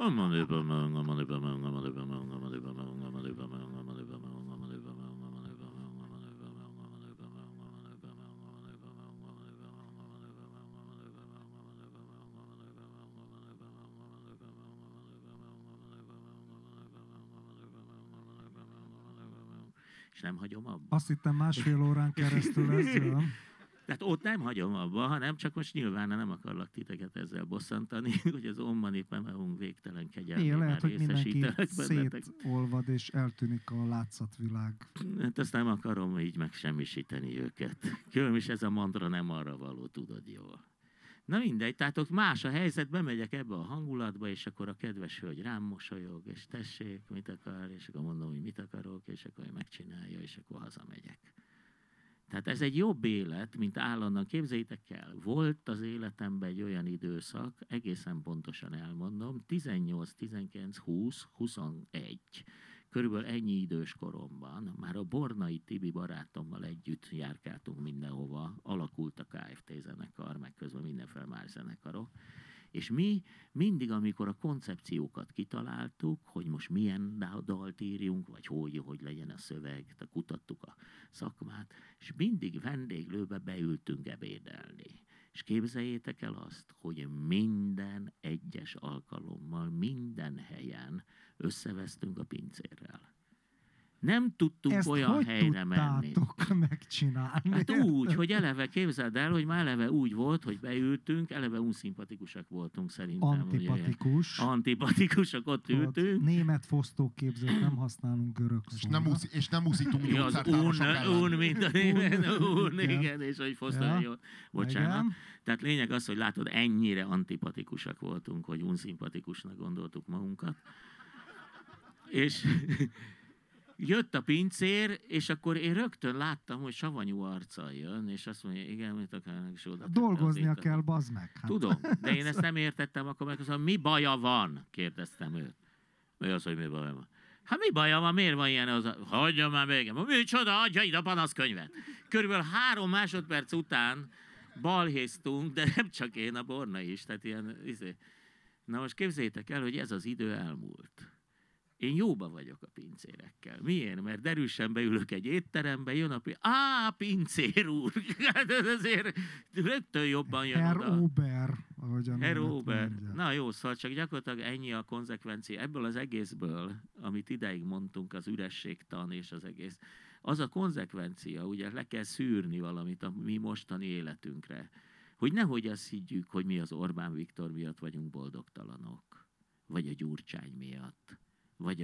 és nem hagyom abba. Azt hittem másfél órán keresztül ezzel. Tehát ott nem hagyom abba, hanem csak most nyilván nem akarlak titeket ezzel bosszantani, hogy az Om Mani Padme Hum végtelen kegyelmében lehet, hogy mindenki részesítelek bennetek. szétolvad és eltűnik a látszatvilág. Hát azt nem akarom így megsemmisíteni őket. Különben is ez a mantra nem arra való, tudod jól. Na mindegy, tehát ott más a helyzet, bemegyek ebbe a hangulatba, és akkor a kedves hölgy rám mosolyog, és tessék, mit akar, és akkor mondom, hogy mit akarok, és akkor megcsinálja, és akkor hazamegyek. Tehát ez egy jobb élet, mint állandóan. Képzeljétek el, volt az életemben egy olyan időszak, egészen pontosan elmondom, 18, 19, 20, 21, körülbelül ennyi idős koromban, már a Bornai Tibi barátommal együtt járkáltunk mindenhova, alakult a KFT zenekar, meg közben mindenféle más zenekarok, és mi mindig, amikor a koncepciókat kitaláltuk, hogy most milyen dalt írjunk, vagy hogy legyen a szöveg, tehát kutattuk a szakmát, és mindig vendéglőbe beültünk ebédelni. És képzeljétek el azt, hogy minden egyes alkalommal, minden helyen összevesztünk a pincérrel. Nem tudtunk ezt olyan hogy helyre menni. Megcsinálni? Hát úgy, hogy eleve képzeld el, hogy már eleve úgy volt, hogy beültünk, eleve unszimpatikusak voltunk szerintem. Antipatikus. Antipatikusak, ott ültünk. Német fosztóképzőt nem használunk görög szóra. És nem úszítunk Ja, az gyógyszertárosok ellen. un, mint a német, igen, és hogy fosztál, jó. Bocsánat. Igen. Tehát lényeg az, hogy látod, ennyire antipatikusak voltunk, hogy unszimpatikusnak gondoltuk magunkat. És jött a pincér, és akkor én rögtön láttam, hogy savanyú arccal jön, és azt mondja, igen, mit akarnak, és oda Dolgoznia kell, bazd meg. Hát. Tudom, de én ezt nem értettem, akkor megköszönöm, mi baja van? Kérdeztem őt. Mi az, hogy mi baja van? Hát mi baja van, miért van ilyen az? Hagyja már még. Micsoda, adja ide a panaszkönyvet. Körülbelül 3 másodperc után balhéztunk, de nem csak én, a Borna is. Tehát ilyen, Na most képzeljétek el, hogy ez az idő elmúlt. Én jóba vagyok a pincérekkel. Miért? Mert derűsen beülök egy étterembe, jön a pincér úr! Hát ez azért rögtön jobban jön Herr oda. Ober, ahogyan Herr Ober. Na jó, szóval csak gyakorlatilag ennyi a konzekvencia. Ebből az egészből, amit ideig mondtunk, az ürességtan és az egész, az a konzekvencia, ugye le kell szűrni valamit a mi mostani életünkre. Hogy nehogy azt higgyük, hogy mi az Orbán Viktor miatt vagyunk boldogtalanok. Vagy a Gyurcsány miatt. Vagy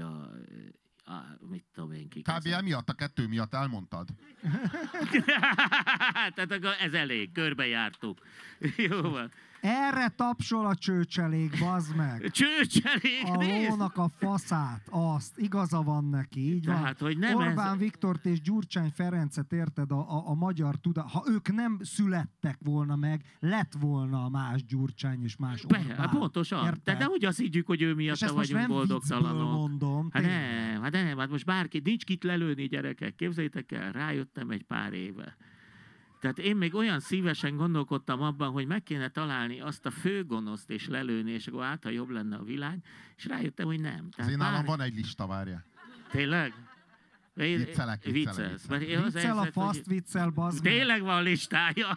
mit tudom én ki. KBL miatt, a 2 miatt elmondtad. Tehát akkor ez elég, körbejártuk. Jó van. Erre tapsol a csőcselék, bazd meg. Csőcselék, A nézd! lónak a faszát, azt, igaza van neki, így Tehát, van. hogy nem Orbán Viktort és Gyurcsány Ferencet, érted, a magyar ha ők nem születtek volna meg, lett volna más Gyurcsány és más Orbán. Pontosan. De úgy azt higgyük, hogy ő miatta vagyunk boldogtalanok. Mondom, Hát most bárki, nincs kit lelőni, gyerekek. Képzeljétek el, rájöttem egy pár éve. Tehát én még olyan szívesen gondolkodtam abban, hogy meg kéne találni azt a főgonoszt és lelőni, és akkor ha jobb lenne a világ, és rájöttem, hogy nem. Az én nálam van egy lista, várja. Tényleg? Viccelek. Viccel a faszt, viccel, bazd meg. Tényleg van listája.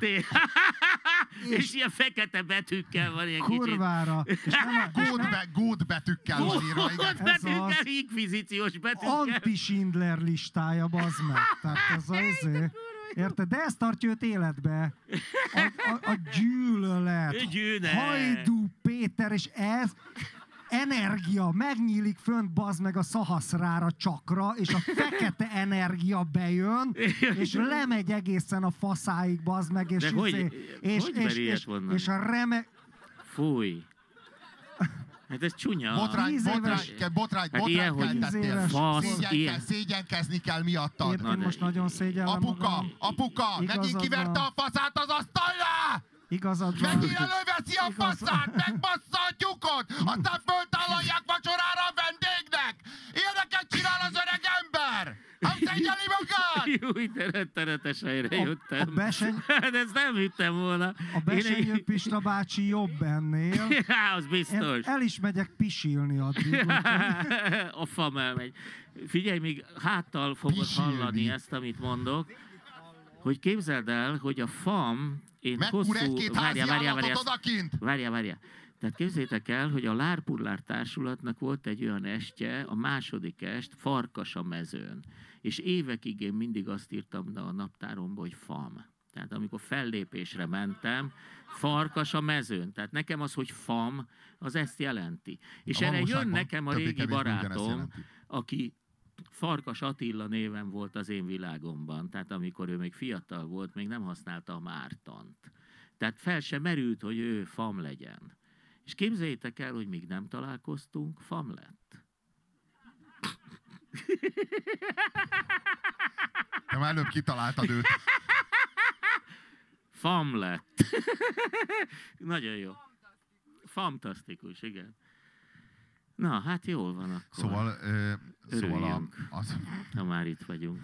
És ilyen fekete betűkkel van ilyen kicsit. Kurvára. Gót betűkkel van írva. Gót betűkkel, inkvizíciós betűkkel. Anti-Schindler listája, bazd meg. Tehát ez az érted? De ez tartja őt életbe. A gyűlölet. Hajdú Péter, és ez energia, megnyílik fönt, bazd meg a Szahaszrára csakra, és a fekete energia bejön, és lemegy egészen a faszáig, bazd meg, és és a Fúj. Hát ez csúnya. Botrány keltettél. Szégyenkezni kell miattad. Én most nagyon szégyellem magam. Apuka, megint kiverte a faszát az asztalra! Igazad van. Megint előveszi a faszát, megbassza a tyukot, aztán föltállalják vacsorára a vendégnek! Ilyeneket csinál az öreg ember! Nem szégyeli magad! Jó, de rettenetes helyre jöttem. De ezt nem hittem volna. A Besenyő Pista bácsi jobb ennél. Az biztos. El is megyek pisilni addig. A fam elmegy. Figyelj, még háttal fogod hallani ezt, amit mondok, hogy képzeld el, hogy a fam... Várjál. Tehát képzeljétek el, hogy a Lárpullár Társulatnak volt egy olyan estje, a második est, Farkas a mezőn. És évekig én mindig azt írtam a naptáromba, hogy FAM. Tehát amikor fellépésre mentem, Farkas a mezőn. Tehát nekem az, hogy FAM, az ezt jelenti. És erre jön nekem a régi barátom, aki Farkas Attila néven volt az én világomban. Tehát amikor ő még fiatal volt, még nem használta a Mártant. Tehát fel sem merült, hogy ő FAM legyen. És képzeljétek el, hogy még nem találkoztunk, FAM lett. Te már előbb kitaláltad őt. FAM lett. Nagyon jó. Fantasztikus, igen. Na, hát jól van akkor. Szóval ha már itt vagyunk.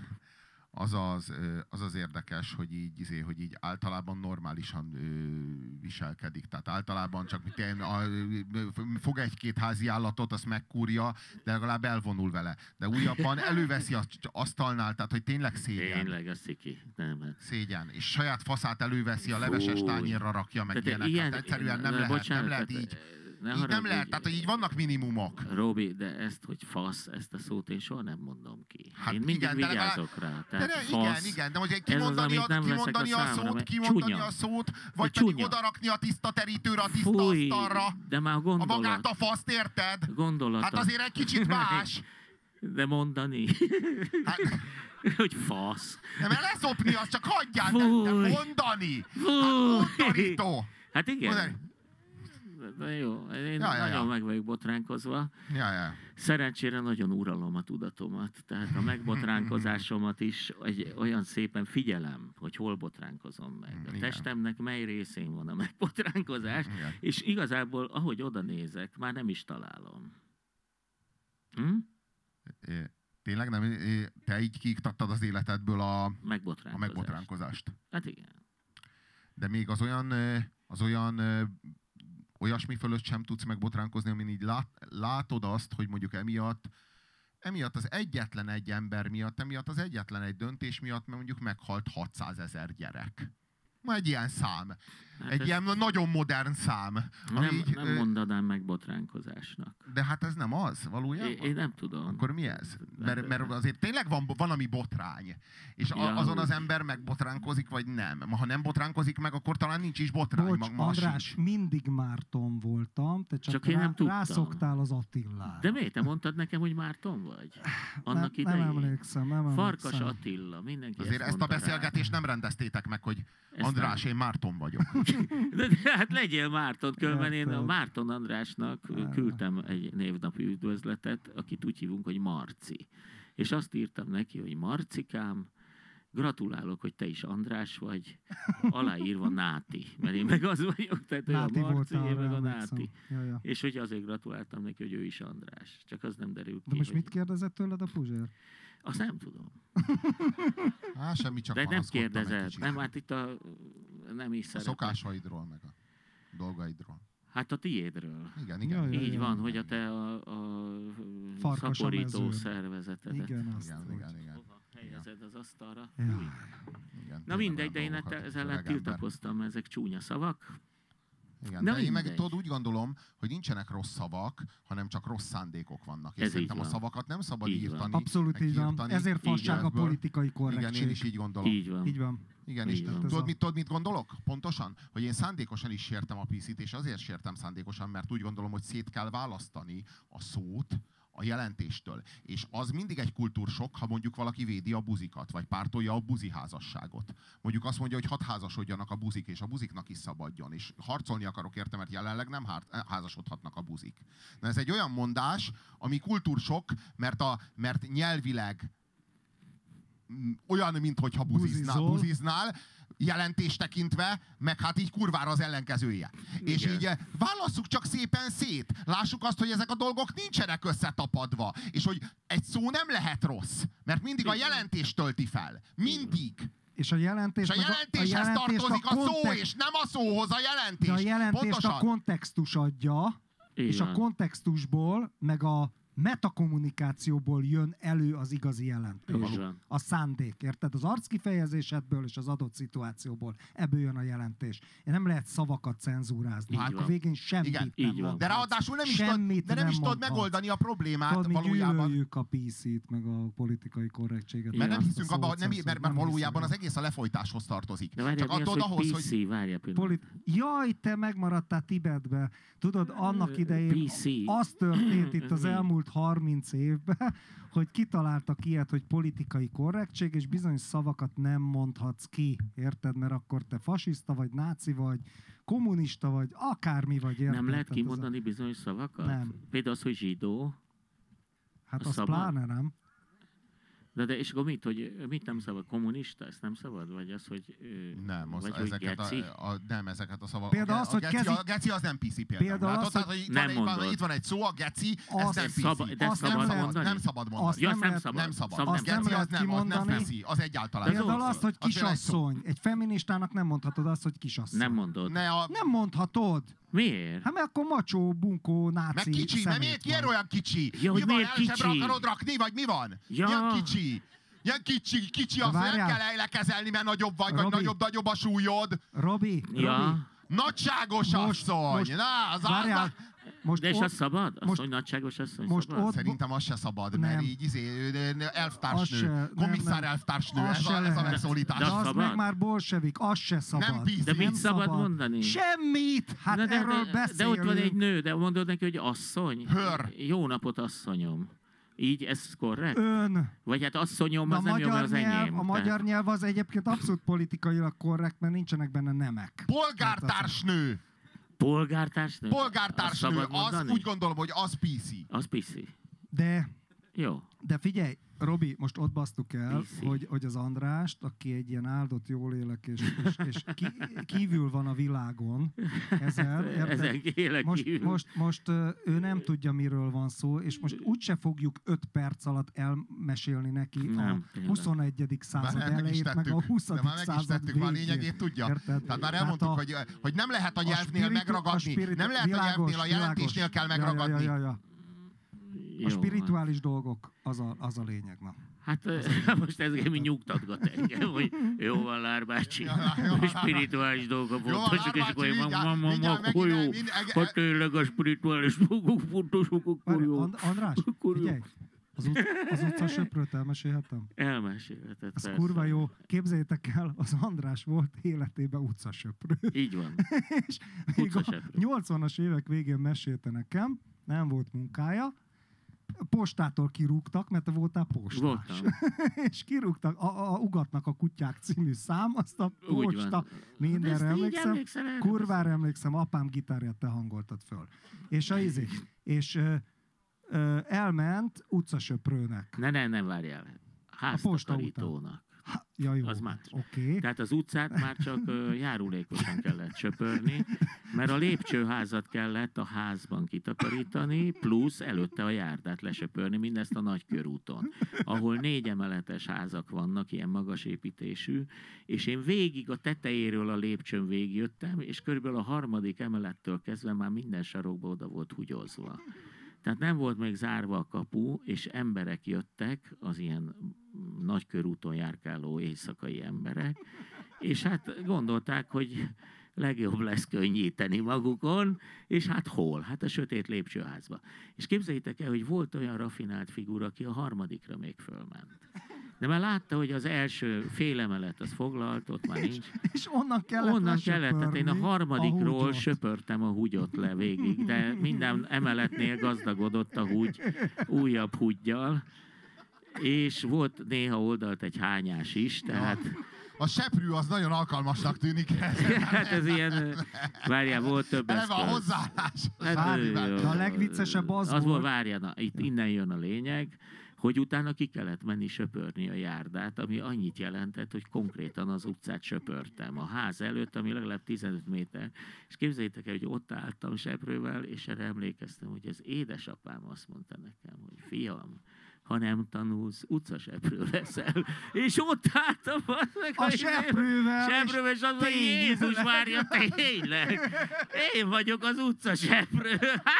Az érdekes, hogy így általában normálisan viselkedik. Tehát általában csak fog egy-két házi állatot, azt megkúrja, de legalább elvonul vele. De újabban előveszi az asztalnál, tehát hogy tényleg szégyen. Tényleg, az sziki. Nem. Szégyen. És saját faszát előveszi, a leveses tányérra rakja, meg ilyenek. Tehát egyszerűen nem lehet így. Így nem lehet, tehát hogy így vannak minimumok. Robi, de ezt, hogy fasz, ezt a szót én soha nem mondom ki. Hát én mindig igen, vigyázok rá. Igen, de hogy kimondani a szót, vagy pedig odarakni a tiszta terítőre, a tiszta asztalra. De már gondolat. A magát a faszt, érted? Gondolat. Hát azért egy kicsit más. De mondani. Hát, hogy fasz. Nem, mert leszopni, azt csak hagyjál, de mondani. Hát mondanító. Hát igen. Mondani. De jó, én nagyon meg vagyok botránkozva. Szerencsére nagyon uralom a tudatomat, tehát a megbotránkozásomat is olyan szépen figyelem, hogy hol botránkozom meg. A testemnek mely részén van a megbotránkozás, és igazából, ahogy oda nézek, már nem is találom. Tényleg nem? Te így kiiktattad az életedből a megbotránkozást? Hát igen. De még az olyan olyasmi fölött sem tudsz megbotránkozni, amin így látod azt, hogy mondjuk emiatt az egyetlen egy ember miatt, emiatt az egyetlen egy döntés miatt, mert mondjuk meghalt 600 000 gyerek. Ma egy ilyen szám. Hát egy ilyen nagyon modern szám. Nem mondanám meg botránkozásnak. De hát ez nem az, valójában? Én nem tudom. Akkor mi ez? Mert azért tényleg van ami botrány. És azon az ember megbotránkozik, vagy nem? Ha nem botránkozik meg, akkor talán nincs is botrány. Bocs, András, mindig Márton voltam, te csak én nem rászoktál az Attilára. De miért? Te mondtad nekem, hogy Márton vagy? Annak idején. Nem emlékszem. Farkas Attila, mindenki azért ezt a beszélgetést nem rendeztétek meg, hogy András, én Márton vagyok. De hát legyél Márton, különben én a Érted. Márton Andrásnak küldtem egy névnapi üdvözletet, akit úgy hívunk, hogy Marci. És azt írtam neki, hogy Marcikám, gratulálok, hogy te is András vagy, aláírva Náti, mert én meg az vagyok, tehát ő a Náti Marci, voltál, én meg a emlékszem. Náti. Ja. És hogy azért gratuláltam neki, hogy ő is András. Csak az nem derül ki. De most hogy... mit kérdezett tőled a Puzsér? Azt nem tudom. Hát semmi, csak De nem panaszkodtam egy kérdezett. kicsit. Nem, hát itt nem is A szerepel. szokásaidról, meg a dolgaidról. Hát a tiédről. Igen, Ja, igen. ja, Így ja. van, hogy a te a Farkas a szaporító mezőn. szervezetedet. Igen, azt. Igen, hogy- igen, igen. Hova helyezed az asztalra? Ja. Új. Igen, Na tényleg mindegy, de olyan én dolgokat, ezzel öreg ember. tiltakoztam, mert ezek csúnya szavak. Igen, Na de én meg mindegy. tudod, úgy gondolom, hogy nincsenek rossz szavak, hanem csak rossz szándékok vannak. És Ez így szerintem a van. szavakat nem szabad Így van. írtani. Abszolút meg így van. kiirtani. Ezért Így fasság a van. politikai korrektség. Igen, én is így gondolom. Így van. Így van. Igen, Így és van. tudod, mit gondolok? Pontosan? Hogy én szándékosan is sértem a PC-t, és azért sértem szándékosan, mert úgy gondolom, hogy szét kell választani a szót a jelentéstől. És az mindig egy kultúrsok, ha mondjuk valaki védi a buzikat, vagy pártolja a buziházasságot. Mondjuk azt mondja, hogy hadd házasodjanak a buzik, és a buziknak is szabadjon. És harcolni akarok érte, mert jelenleg nem házasodhatnak a buzik. Na ez egy olyan mondás, ami kultúrsok, mert nyelvileg olyan, mintha buziznál, jelentést tekintve, meg hát így kurvára az ellenkezője. Igen. És így válasszuk csak szépen szét. Lássuk azt, hogy ezek a dolgok nincsenek összetapadva. És hogy egy szó nem lehet rossz. Mert mindig a Igen. jelentés tölti fel. Mindig. És a jelentés, És a jelentéshez tartozik a szó, és nem a szóhoz a jelentés. de a jelentést Pontosan. a kontextus adja, Így és a van. kontextusból, meg a metakommunikációból jön elő az igazi jelentés. Így van. A szándék, érted? Az arckifejezésedből és az adott szituációból ebből jön a jelentés. Nem lehet szavakat cenzúrázni. Így Hát akkor van. végén semmit Igen. nem Így van. mondhatsz. De ráadásul nem is Semmit tudod, nem is tudod mondhatsz. megoldani a problémát Tudod, mi valójában. gyűlöljük a PC-t, meg a politikai korrektséget. Mert nem Igen. hiszünk abban, mert nem valójában az hiszünk. egész a lefolytáshoz tartozik. De várjál, Csak mi az, adod hogy ahhoz, PC? hogy... Várjál pillanat. Jaj, te megmaradtál Tibetbe. Tudod, annak idején PC. az történt itt az Mi? elmúlt 30 évben, hogy kitaláltak ilyet, hogy politikai korrektség, és bizonyos szavakat nem mondhatsz ki, érted? Mert akkor te fasiszta vagy, náci vagy, kommunista vagy, akármi vagy, érted? Nem lehet Tehát ez kimondani bizonyos szavakat? Nem. Például az, hogy zsidó. Hát az az szabad? pláne nem. De és akkor mit nem szabad? Kommunista? Ezt nem szabad? Vagy az, hogy... Nem, vagy hogy ezeket geci? nem, ezeket a szavakat. Például az, hogy a geci az nem PC például. Például Látod? az, Tehát, hogy hogy nem itt mondod. van egy szó, a geci, ez Azt nem PC. de azt szabad nem lehet- mondani? Nem szabad mondani. Azt Ja, nem azt nem lehet- szabad. Nem szabad. Szabad Azt Az nem geci lehet az nem kimondani. PC, az egyáltalán. Ez nem. Például az, azt, hogy az tényleg kisasszony. Egy feministának nem mondhatod azt, hogy kisasszony. Nem mondod. Nem mondhatod. Miért? Hát mert akkor macsó, bunkó, náci Meg kicsi, mert szemét miért van. olyan kicsi? Ja, hogy mi van, miért el sem kicsi? akarod rakni, vagy mi van? Ja. Ilyen kicsi. Ilyen kicsi, azt nem várjál. kell ejlekezelni, mert nagyobb vagy Robi. nagyobb a súlyod. Robi, Ja. Nagyságos asszony! Na, az várjál, most De és ott- az szabad? Azt, most- hogy nagyságos asszony most szabad? ott- Szerintem az se szabad, Nem. mert így Az se, elvtársnő, komisszár nem. elvtársnő, Az ez se a lehet. megszólítás. De de az az szabad? meg már bolsevik, az se szabad. Nem PC. De mit Nem szabad mondani? Semmit! Hát erről de beszélünk. ott van egy nő, de mondod neki, hogy asszony. Hör. Jó napot, asszonyom. Így ez korrekt? Ön. Vagy hát asszonyom, De az nem jó, mert az enyém. a magyar nyelv az egyébként abszolút politikailag korrekt, mert nincsenek benne nemek. Polgártársnő! Polgártársnő? Polgártársnő, Azt szabad az mondani? úgy gondolom, hogy az PC. Az piszi. De Jó. figyelj, Robi, most ott basztuk el, Piszi. hogy az Andrást, aki egy ilyen áldott jólélek, és kívül van a világon, érted? Ezen élek kívül. Most ő nem tudja, miről van szó, és most úgyse fogjuk 5 perc alatt elmesélni neki Nem, a tényleg. 21. század Már meg is elejét, meg a tettük, 20. de már meg is század tettük, már a végét. lényegét tudja. Érted? Tehát már Tehát elmondtuk, hogy nem lehet a nyelvnél megragadni, nem lehet a nyelvnél, a jelentésnél kell megragadni. A spirituális dolgok, az a lényeg. Na. Hát most ez mi nyugtatgat engem, hogy jó van, Lár bácsi, a spirituális dolgok Jó van, fontosak, és Lár akkor bácsi, mindjárt akkor jó, megint- ha tényleg a spirituális dolgok fontosak, akkor jó. András, Akkor jó. figyelj, az utcasöprőt elmesélhetem? Elmesélheted, Ez persze. kurva jó. Képzeljétek el, az András volt életében utcasöprő. Így van. És még a Utcasöprő. 80-as évek végén mesélte nekem, nem volt munkája, postától kirúgtak, mert te voltál postás. Voltam. És kirúgtak, a Ugatnak a kutyák című szám, azt a posta, mindenre emlékszem. Kurvára emlékszem, apám gitárját te hangoltad föl. És elment utcasöprőnek. Nem várjál. Háztakarítónak. Ja, jó. Az más. Okay. Tehát az utcát már csak járulékosan kellett söpörni, mert a lépcsőházat kellett a házban kitakarítani, plusz előtte a járdát lesöpörni, mindezt a Nagykörúton, ahol 4 emeletes házak vannak, ilyen magas építésű, és én végig a tetejéről a lépcsőn végigjöttem, és körülbelül a 3. emelettől kezdve már minden sarokba oda volt húgyozva. Tehát nem volt még zárva a kapu, és emberek jöttek, az ilyen Nagykörúton járkáló éjszakai emberek, és hát gondolták, hogy legjobb lesz könnyíteni magukon, és hát hol? Hát a sötét lépcsőházba. És képzeljétek el, hogy volt olyan raffinált figura, aki a 3. még fölment. De már látta, hogy az első fél emelet az foglalt, ott már nincs. És onnan kellett, tehát én a 3. söpörtem a húgyot le végig, de minden emeletnél gazdagodott a húgy újabb húggyal, és volt néha oldalt egy hányás is, tehát... A seprű az nagyon alkalmasnak tűnik. Hát ez ilyen... Várjál, volt több eszköz. Eleve a hozzáállás. De a legviccesebb az volt... volt, várjál, itt innen jön a lényeg, hogy utána ki kellett menni söpörni a járdát, ami annyit jelentett, hogy konkrétan az utcát söpörtem. A ház előtt, ami legalább 15 méter. És képzeljétek el, hogy ott álltam seprővel, és erre emlékeztem, hogy az édesapám azt mondta nekem, hogy fiam, ha nem tanulsz, utcaseprő leszel. És ott álltam a seprővel, és az, hogy Jézus várja, tényleg. Én vagyok az utcaseprő.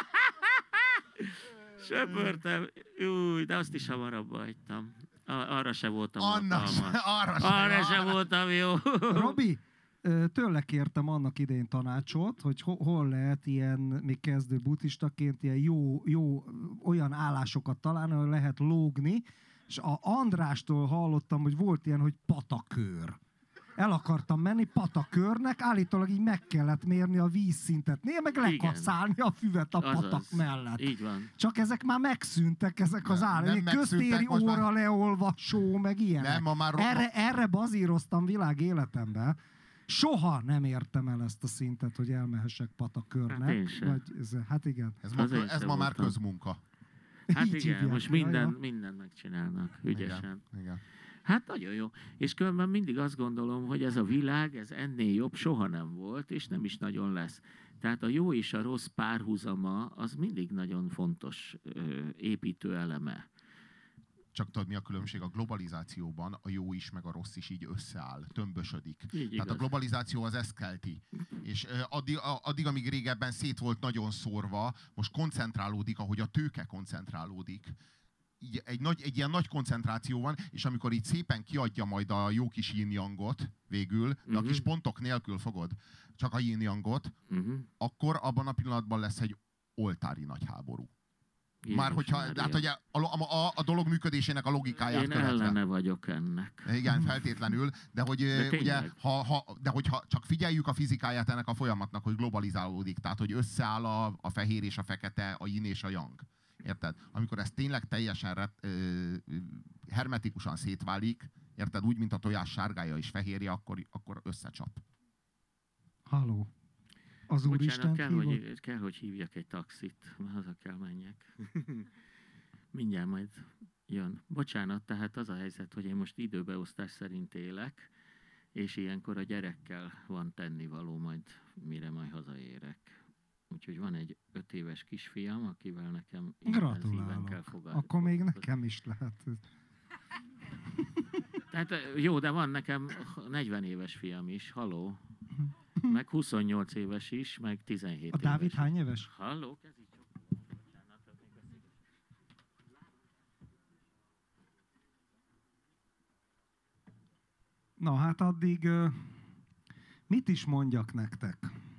Söpörtem, de azt is hamarabb hagytam. Arra se voltam hatalmas. Arra se voltam jó. Robi, tőle kértem annak idején tanácsot, hogy hol lehet ilyen, még kezdő buddhistaként, ilyen jó olyan állásokat találni, ahol lehet lógni, és a Andrástól hallottam, hogy volt ilyen, hogy patakőr. El akartam menni patakörnek, állítólag így meg kellett mérni a vízszintet, meg lekaszálni a füvet a patak mellett. Így van. Csak ezek már megszűntek, ezek az köztéri óra már... leolvasó, meg ilyenek. Erre bazíroztam világ életemben. Soha nem értem el ezt a szintet, hogy elmehessek patakörnek. Hát igen. Ez ma már közmunka. Hát igen, most mindent megcsinálnak ügyesen. Igen. Hát nagyon jó. És különben mindig azt gondolom, hogy ez a világ, ez ennél jobb soha nem volt, és nem is nagyon lesz. Tehát a jó és a rossz párhuzama az mindig nagyon fontos építő eleme. Csak tudod, mi a különbség? A globalizációban a jó is, meg a rossz is így összeáll, tömbösödik. Így Tehát igaz. a globalizáció az ezt kelti. És addig, amíg régebben szét volt nagyon szórva, most koncentrálódik, ahogy a tőke koncentrálódik. Így egy ilyen nagy koncentráció van, és amikor így szépen kiadja majd a jó kis yin-yangot végül, de a kis pontok nélkül fogod, csak a yin-yangot, akkor abban a pillanatban lesz egy oltári nagy háború. Már hogyha, hát ugye a dolog működésének a logikáját én követve. Ellene vagyok ennek. Igen, feltétlenül, de hogyha csak figyeljük a fizikáját ennek a folyamatnak, hogy globalizálódik, tehát hogy összeáll a fehér és a fekete, a yin és a yang. Érted? Amikor ez tényleg teljesen hermetikusan szétválik, érted? Úgy, mint a tojás sárgája és fehérje, akkor összecsap. Halló. Az Úristen kell, hogy hívjak egy taxit. Haza kell menjek. Mindjárt majd jön. Bocsánat, tehát az a helyzet, hogy én most időbeosztás szerint élek, és ilyenkor a gyerekkel van tennivaló majd, mire majd hazaérek. Úgyhogy van egy 5 éves kisfiam, akivel nekem intenzíven kell foglalkozni. Akkor még nekem is lehet. Tehát jó, de van nekem 40 éves fiam is, haló. Meg 28 éves is, meg 17 éves. A Dávid hány éves? Halló, Na hát addig mit is mondjak nektek?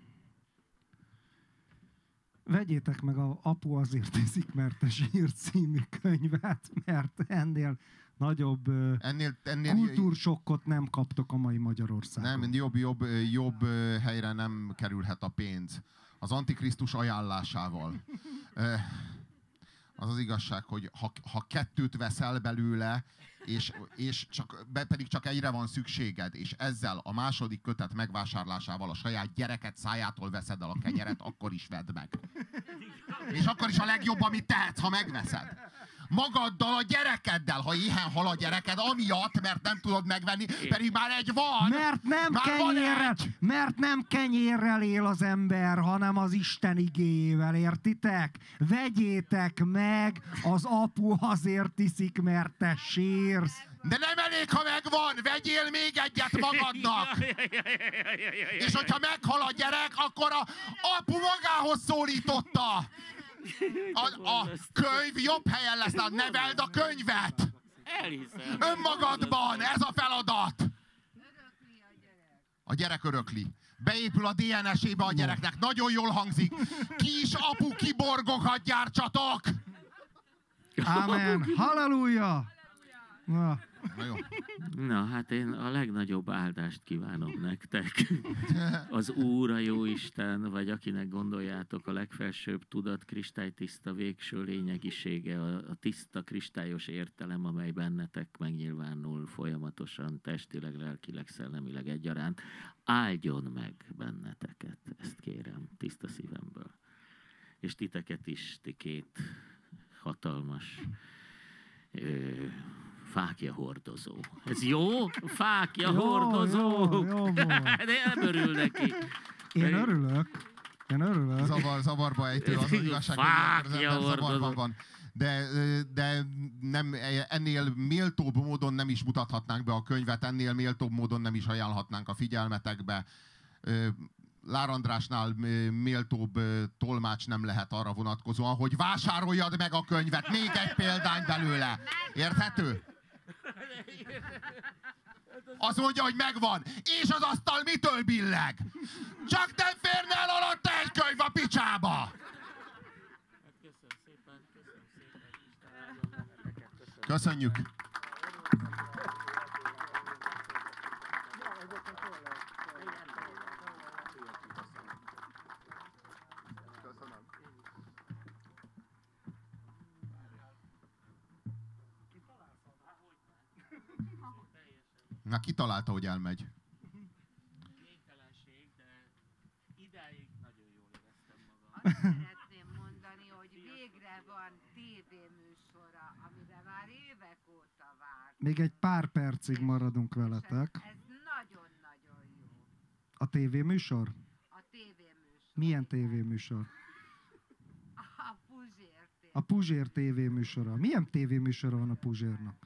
Vegyétek meg a Apu azért iszik, mert a Zsír című könyvet, mert ennél nagyobb kultúrsokkot nem kaptok a mai Magyarországon. Nem, jobb helyre nem kerülhet a pénz. Az Antikrisztus ajánlásával. Az az igazság, hogy ha kettőt veszel belőle, és pedig csak egyre van szükséged, és ezzel a második kötet megvásárlásával a saját gyereket szájától veszed el a kenyeret, akkor is vedd meg. És akkor is a legjobb, amit tehetsz, ha megveszed. Magaddal, a gyerekeddel, ha éhen hal a gyereked, amiatt, mert nem tudod megvenni, pedig már egy van. Mert nem kenyérrel él az ember, hanem az Isten igéjével, értitek? Vegyétek meg, az apu azért iszik, mert te sírsz. De nem elég, ha megvan, vegyél még egyet magadnak. És hogyha meghal a gyerek, akkor a apu magához szólította. A könyv jobb helyen lesz, neveld a könyvet. Elhiszem. Önmagadban, ez a feladat. A gyerek örökli. Beépül a DNS-ébe a gyereknek. Nagyon jól hangzik. Kis apu kiborgokat gyártsatok. Ámen. Halleluja. Na. Na jó. Na, hát én a legnagyobb áldást kívánom nektek. Az Úr, a Jóisten, vagy akinek gondoljátok, a legfelsőbb tudat, kristálytiszta végső lényegisége, a tiszta kristályos értelem, amely bennetek megnyilvánul folyamatosan, testileg, lelkileg, szellemileg egyaránt. Áldjon meg benneteket, ezt kérem, tiszta szívemből. És titeket is, ti két hatalmas fákja hordozó. Ez jó? Fákja hordozó. Jó. De nem örül neki. Én örülök. Zavarba ejtő, az igazság, hogy az ember zavarban van. De nem, ennél méltóbb módon nem is mutathatnánk be a könyvet, ennél méltóbb módon nem is ajánlhatnánk a figyelmetekbe. Lár Andrásnál méltóbb tolmács nem lehet arra vonatkozóan, hogy vásároljad meg a könyvet. Még egy példány belőle. Érthető? Azt mondja, hogy megvan. És az asztal mitől billeg? Csak nem férne el alatta egy könyv a picsába! Köszönjük! Na, ki találta, hogy elmegy? Végtelenség, de idáig nagyon jól éreztem magam. Azt szeretném mondani, hogy végre van tévéműsora, amire már évek óta várt. Még egy pár percig maradunk veletek. Ez nagyon-nagyon jó. A tévéműsor? A tévéműsor. Milyen tévéműsor? A Puzsér TV. A Puzsér tévéműsora. Milyen tévéműsora van a Puzsérnak?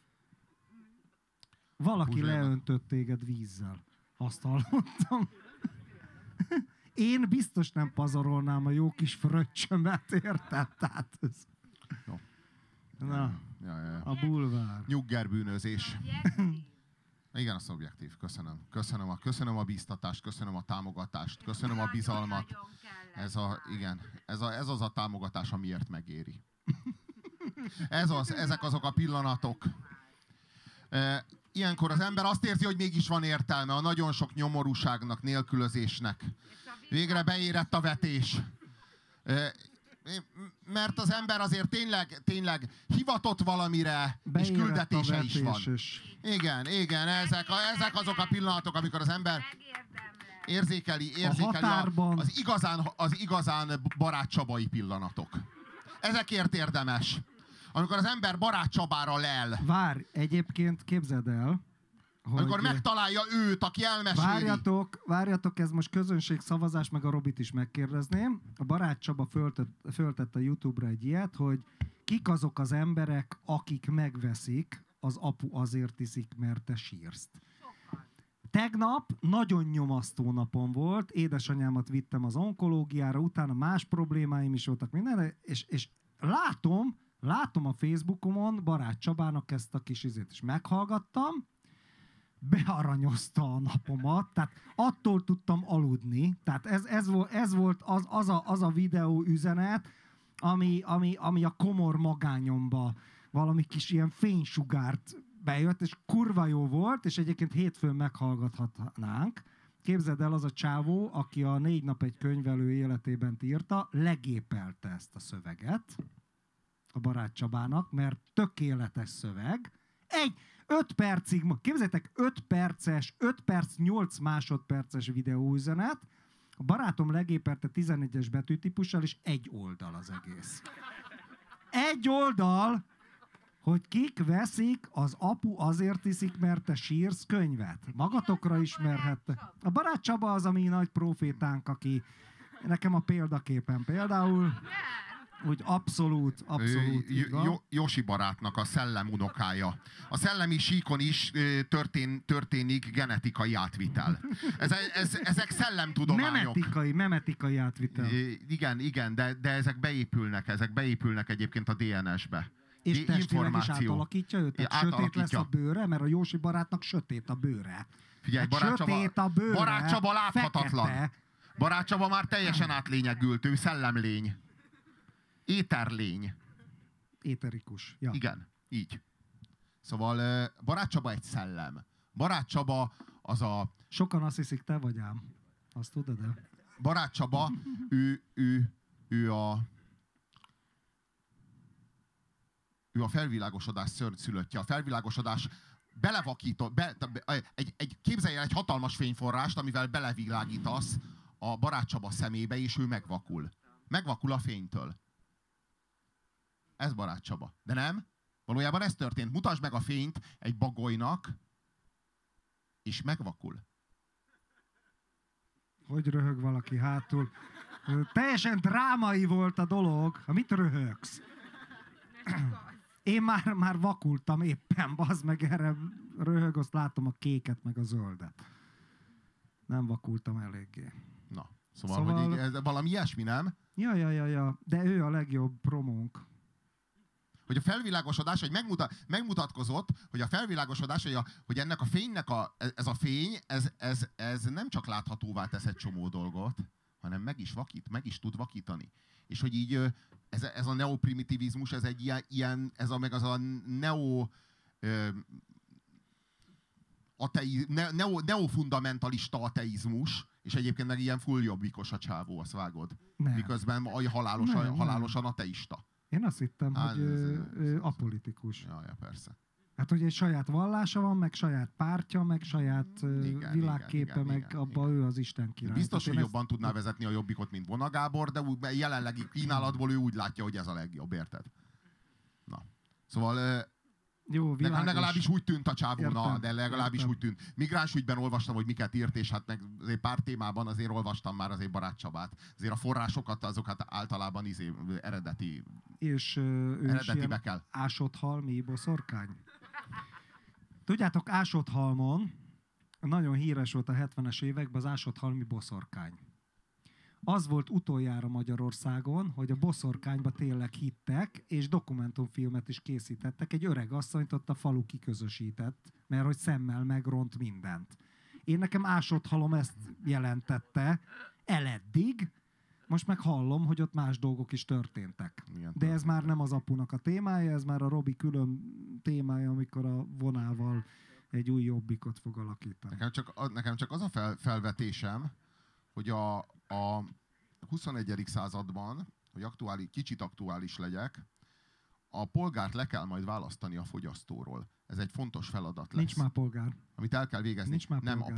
Valaki Puzsérnak. leöntött téged vízzel. Azt hallottam. Én biztos nem pazarolnám a jó kis fröccsömet, érted? Tehát ez... Jó. Na, Ja. a bulvár. Nyuggerbűnözés. Objektív. Igen, az objektív. Köszönöm a bíztatást, köszönöm a támogatást, köszönöm a bizalmat. Nagyon kellett Ez az a támogatás, amiért megéri. Ezek azok a pillanatok. Ilyenkor az ember azt érzi, hogy mégis van értelme a nagyon sok nyomorúságnak, nélkülözésnek. Végre beérett a vetés. Mert az ember azért tényleg hivatott valamire, és küldetése is van. Igen, ezek azok a pillanatok, amikor az ember érzékeli az igazán barátcsabai pillanatok. Ezekért érdemes. Amikor az ember barát Csabára lel. Várj, egyébként képzeld el, hogy... Amikor megtalálja őt, aki elmeséli. Várjatok, ez most közönségszavazás, meg a Robit is megkérdezném. A Barát Csaba föltette a YouTube-ra egy ilyet, hogy kik azok az emberek, akik megveszik, az apu azért iszik, mert te sírsz. Tegnap nagyon nyomasztó napon volt, édesanyámat vittem az onkológiára, utána más problémáim is voltak mindenre, és látom a Facebookomon Barát Csabának ezt a kis izét, és meghallgattam, bearanyozta a napomat, tehát attól tudtam aludni, tehát ez volt az a videó üzenet, ami a komor magányomba valami kis ilyen fénysugárt bejött, és kurva jó volt, és egyébként hétfőn meghallgathatnánk. Képzeld el, az a csávó, aki a 4 nap egy könyvelő életében írta, legépelte ezt a szöveget. a Barát Csabának, mert tökéletes szöveg. 5 percig, képzeljétek, 5 perces, 5 perc 8 másodperces videóüzenet, a barátom legéperte 11-es betűtípussal, és 1 oldal az egész. 1 oldal, hogy kik veszik az Apu azért iszik, mert te sírsz könyvet. Magatokra ismerhette. A Barát Csaba az a mi nagy profétánk, aki nekem a példaképen például, úgy abszolút Jósi barátnak a szellem unokája. A szellemi síkon is történik genetikai átvitel. Ezek szellemtudományok. Memetikai átvitel. Igen, de ezek beépülnek egyébként a DNS-be. És testileg is átalakítja őt? Sötét lesz a bőre, mert a Jósi barátnak sötét a bőre. Figyelj, sötét a bőre, Barát Csaba láthatatlan. fekete. Barát Csaba már teljesen átlényegült, ő szellemlény. Éterlény. Éterikus. Ja. Igen, így. Szóval Barát Csaba egy szellem. Barát Csaba az a... Sokan azt hiszik, te vagy ám. Azt tudod el? Barát Csaba, ő a felvilágosodás szülöttje. A felvilágosodás belevakított, képzelj el egy hatalmas fényforrást, amivel belevilágítasz a Barát Csaba szemébe, és ő megvakul. Megvakul a fénytől. Ez Barát Csaba. De nem? Valójában ez történt. Mutasd meg a fényt egy bagolynak, és megvakul. Hogy röhög valaki hátul? Teljesen drámai volt a dolog. Mit röhögsz? Én már vakultam éppen, bazd meg, erre röhög, azt látom a kéket, meg a zöldet. Nem vakultam eléggé. Na, szóval... hogy ez valami ilyesmi, nem? Ja, de ő a legjobb promónk. Hogy a felvilágosodás, hogy megmutatkozott, hogy a felvilágosodás, hogy ennek a fénynek ez a fény, ez nem csak láthatóvá tesz egy csomó dolgot, hanem meg is tud vakítani. És hogy így ez a neoprimitivizmus, ez egy ilyen ez a neofundamentalista ateizmus, és egyébként meg ilyen full jobbikos a csávó, azt vágod. Nem. Miközben halálosan ateista. Én azt hittem, hogy ő apolitikus. Ja, persze. Hát, hogy egy saját vallása van, meg saját pártja, meg saját világképe, meg abban ő az Isten király. Biztos, hogy jobban tudná vezetni a Jobbikot, mint Vona Gábor, de jelenlegi kínálatból ő úgy látja, hogy ez a legjobb, érted? Na. Szóval jó, világos. legalábbis úgy tűnt a csávóna, de legalábbis úgy tűnt. Migránsügyben olvastam, hogy miket írt, és hát meg azért pár témában azért olvastam már azért Barát Csabát. Azért a forrásokat, azokat általában eredeti. És ő is ilyen kell. Ásotthalmi boszorkány. Tudjátok, Ásotthalmon nagyon híres volt a 70-es években az Ásotthalmi boszorkány. Az volt utoljára Magyarországon, hogy a boszorkányba tényleg hittek, és dokumentumfilmet is készítettek. Egy öreg asszonyt ott a falu kiközösített, mert hogy szemmel megront mindent. Én nekem Ásotthalom ezt jelentette eleddig, most meg hallom, hogy ott más dolgok is történtek. De ez már nem az Apunak a témája, ez már a Robi külön témája, amikor a Vonával egy új Jobbikot fog alakítani. Nekem csak az a felvetésem, hogy a 21. században, hogy kicsit aktuális legyek, a polgárt le kell majd választani a fogyasztóról. Ez egy fontos feladat lesz. Nincs már polgár. Amit el kell végezni. Nincs már nem,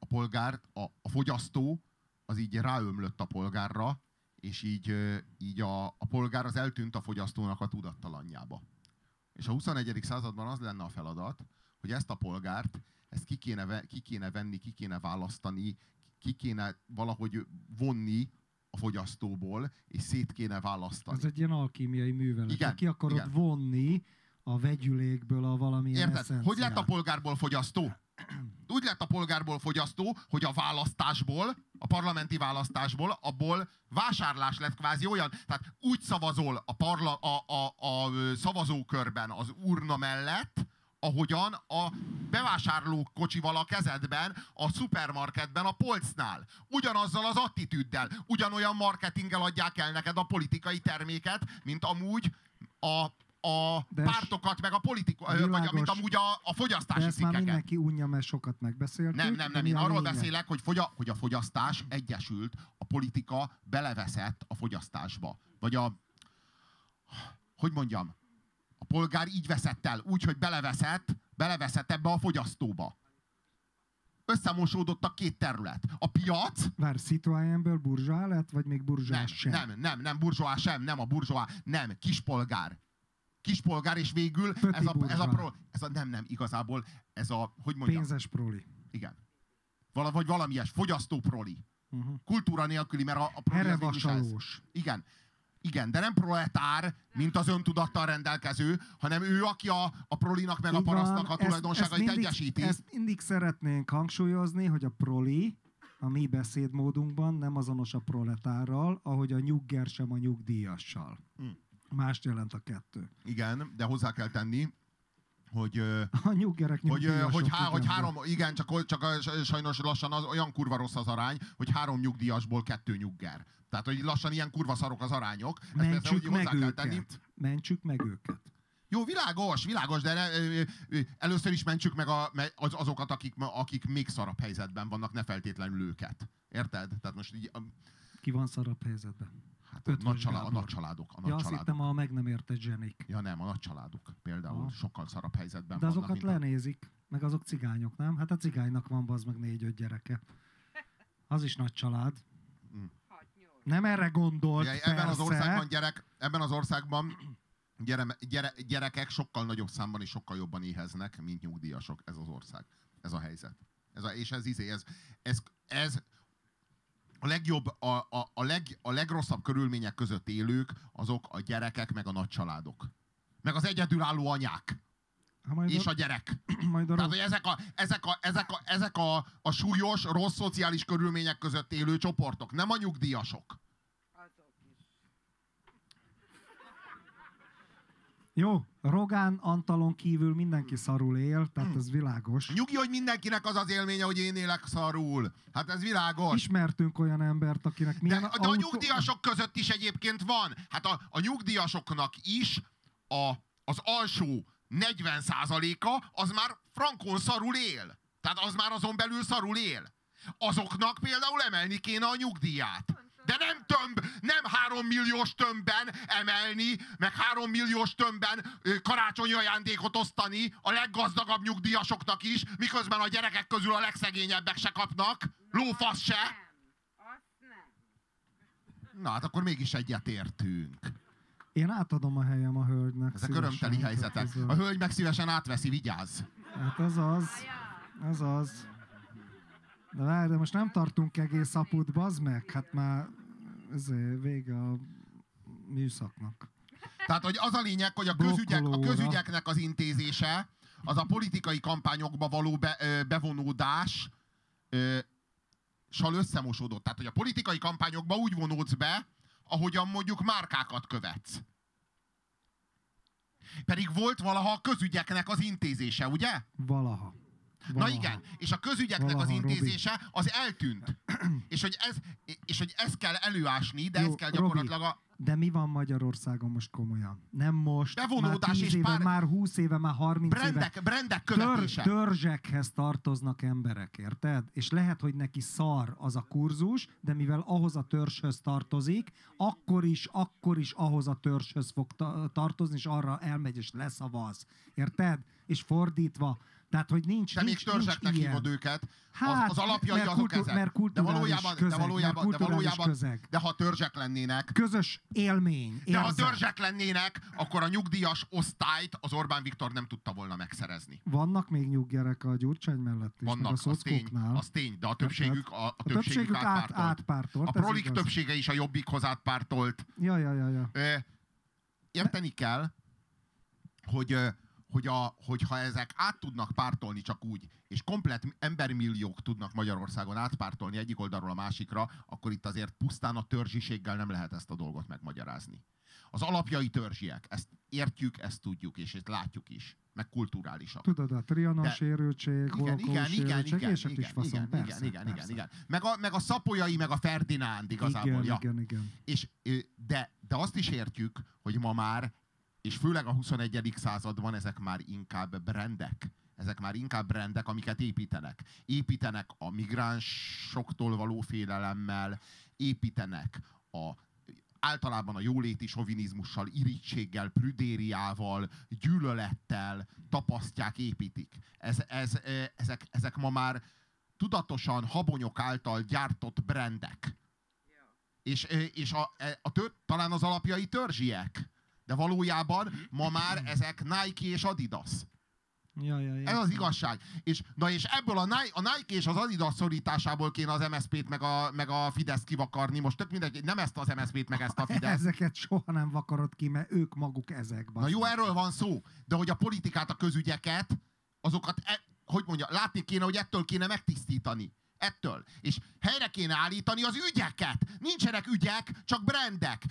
a fogyasztó az így ráömlött a polgárra, és így a polgár az eltűnt a fogyasztónak a tudattalanjába. És a 21. században az lenne a feladat, hogy ezt a polgárt, ezt ki kéne venni, ki kéne választani, ki kéne valahogy vonni a fogyasztóból, és szét kéne választani. Ez egy ilyen alkímiai művelet. Igen, ki akarod vonni a vegyülékből a valamilyen eszenciát. Hogy lett a polgárból fogyasztó? Úgy lett a polgárból fogyasztó, hogy a választásból, a parlamenti választásból, abból vásárlás lett kvázi olyan, tehát úgy szavazol a szavazókörben az urna mellett, ahogyan a bevásárlókocsival a kezedben, a szupermarketben, a polcnál. Ugyanazzal az attitűddel, ugyanolyan marketinggel adják el neked a politikai terméket, mint amúgy a pártokat, meg a vagy mint amúgy a fogyasztási cikkeket. De ezt már mindenki unja, mert sokat megbeszéltük. Nem. Én arról beszélek, hogy a fogyasztás egyesült, a politika beleveszett a fogyasztásba. Vagy hogy mondjam, a polgár így veszett el, úgy, hogy beleveszett ebbe a fogyasztóba. Összemosódott a két terület. A piac... Várj, citoyenből burzsóá lett, vagy még burzsóá sem? Nem, burzsóá sem, nem a burzsóá, nem, kispolgár. Kispolgár, és végül igazából ez a, hogy mondjam? Pénzes proli. Igen. Vagy valami ilyes, fogyasztó proli. Kultúra nélküli, mert a proli az végül is ez. Igen, de nem proletár, mint az öntudattal rendelkező, hanem ő, aki a prolinak meg a parasztnak a tulajdonságait egyesíti. Ezt mindig szeretnénk hangsúlyozni, hogy a proli a mi beszédmódunkban nem azonos a proletárral, ahogy a nyugger sem a nyugdíjassal. Mást jelent a kettő. Igen, de hozzá kell tenni, hogy a nyuggerek hogy három, igen, csak sajnos lassan olyan kurva rossz az arány, hogy 3 nyugdíjasból 2 nyugger. Tehát, hogy lassan ilyen kurva szarok az arányok. Mentsük meg őket. Jó, világos, de először is mentsük meg azokat, akik még szarabb helyzetben vannak, ne feltétlenül őket. Érted? Tehát most így... Ki van szarabb helyzetben? Hát a nagy családok. Azt hittem, a meg nem értett zsenik. Ja nem, a nagy családok például sokkal szarabb helyzetben de vannak. De azokat lenézik, meg azok cigányok, nem? Hát a cigánynak van bazd meg 4-5 gyereke. Az is nagy család. Nem erre gondolt, ebben az országban gyerekek sokkal nagyobb számban és sokkal jobban éheznek, mint nyugdíjasok. Ez az ország. Ez a helyzet. Ez a legjobb, a legrosszabb körülmények között élők azok a gyerekek, meg a nagycsaládok. Meg az egyedülálló anyák. És a gyerek. Tehát, hogy ezek a súlyos, rossz szociális körülmények között élő csoportok, nem a nyugdíjasok. Jó, Rogán Antalon kívül mindenki szarul él, tehát ez világos. Nyugi, hogy mindenkinek az az élménye, hogy én élek szarul. Hát ez világos. Ismertünk olyan embert, akinek milyen... De a nyugdíjasok között is egyébként van. Hát a nyugdíjasoknak is az alsó 40%-a az már frankon szarul él. Tehát az már azon belül szarul él. Azoknak például emelni kéne a nyugdíját. De nem 3 milliós tömbben emelni, meg 3 milliós tömbben karácsonyi ajándékot osztani a leggazdagabb nyugdíjasoknak is, miközben a gyerekek közül a legszegényebbek se kapnak, lófasz se. Na hát akkor mégis egyetértünk. Én átadom a helyem a hölgynek. Ezek örömteli helyzetek. A hölgy meg szívesen átveszi, vigyázz. Hát az az. De várj, de most nem tartunk egész aput, bazd meg. Hát már vége a műszaknak. Tehát, hogy az a lényeg, hogy a közügyeknek az intézése, az a politikai kampányokba való bevonódás összemosódott. Tehát, hogy a politikai kampányokba úgy vonódsz be, ahogyan mondjuk márkákat követsz. Pedig volt valaha a közügyeknek az intézése, ugye? Valaha. Na igen, és a közügyeknek az intézése az eltűnt. és hogy ezt kell előásni, de ez kell gyakorlatilag De mi van Magyarországon most komolyan? Nem most, bevonódás már 10 éve, már 20 éve, már 30 éve. Brandek követése. Törzsekhez tartoznak emberek, érted? És lehet, hogy neki szar az a kurzus, de mivel ahhoz a törzshöz tartozik, akkor is ahhoz a törzshöz fog tartozni, és arra elmegy és leszavaz. Érted? És fordítva. Tehát, hogy nincs de még törzseknek hívod őket. Hát, az alapjai azok ezek. Mert kulturális közeg. De ha törzsek lennének... Közös élmény. De ha törzsek lennének, akkor a nyugdíjas osztályt az Orbán Viktor nem tudta volna megszerezni. Vannak még nyuggerek a Gyurcsány mellett is. Vannak, az tény, de a többségük átpártolt. A prolik többsége is a Jobbikhoz átpártolt. Ja. Érteni kell, hogyha ezek át tudnak pártolni csak úgy, és komplett embermilliók tudnak Magyarországon átpártolni egyik oldalról a másikra, akkor itt azért pusztán a törzsiséggel nem lehet ezt a dolgot megmagyarázni. Az alapjai törzsiek, ezt értjük, ezt tudjuk, és ezt látjuk is, meg kulturálisak. Tudod, a Trianon sérültség, Holokausz sérültség, és is faszom, igen. Meg a Szapolyai, meg a Ferdinánd igazából. Igen. És, de azt is értjük, hogy ma már, és főleg a 21. században ezek már inkább brandek. Ezek már inkább brandek, amiket építenek. Építenek a migránsoktól való félelemmel, építenek általában a jóléti sovinizmussal, irítséggel, prüdériával, gyűlölettel tapasztják, építik. Ezek ma már tudatosan habonyok által gyártott brandek. És talán az alapjai törzsiek, de valójában ma már ezek Nike és Adidas. Ja. Ez az igazság. És ebből a Nike és az Adidas szorításából kéne az MSZP-t meg a Fideszt kivakarni. Most tök mindegy, nem ezt az MSZP-t meg ezt a Fideszt. Ezeket soha nem vakarod ki, mert ők maguk ezek. Na jó, erről van szó. De hogy a politikát, a közügyeket, azokat, hogy mondja, látni kéne, hogy ettől kéne megtisztítani. Ettől. És helyre kéne állítani az ügyeket. Nincsenek ügyek, csak brandek.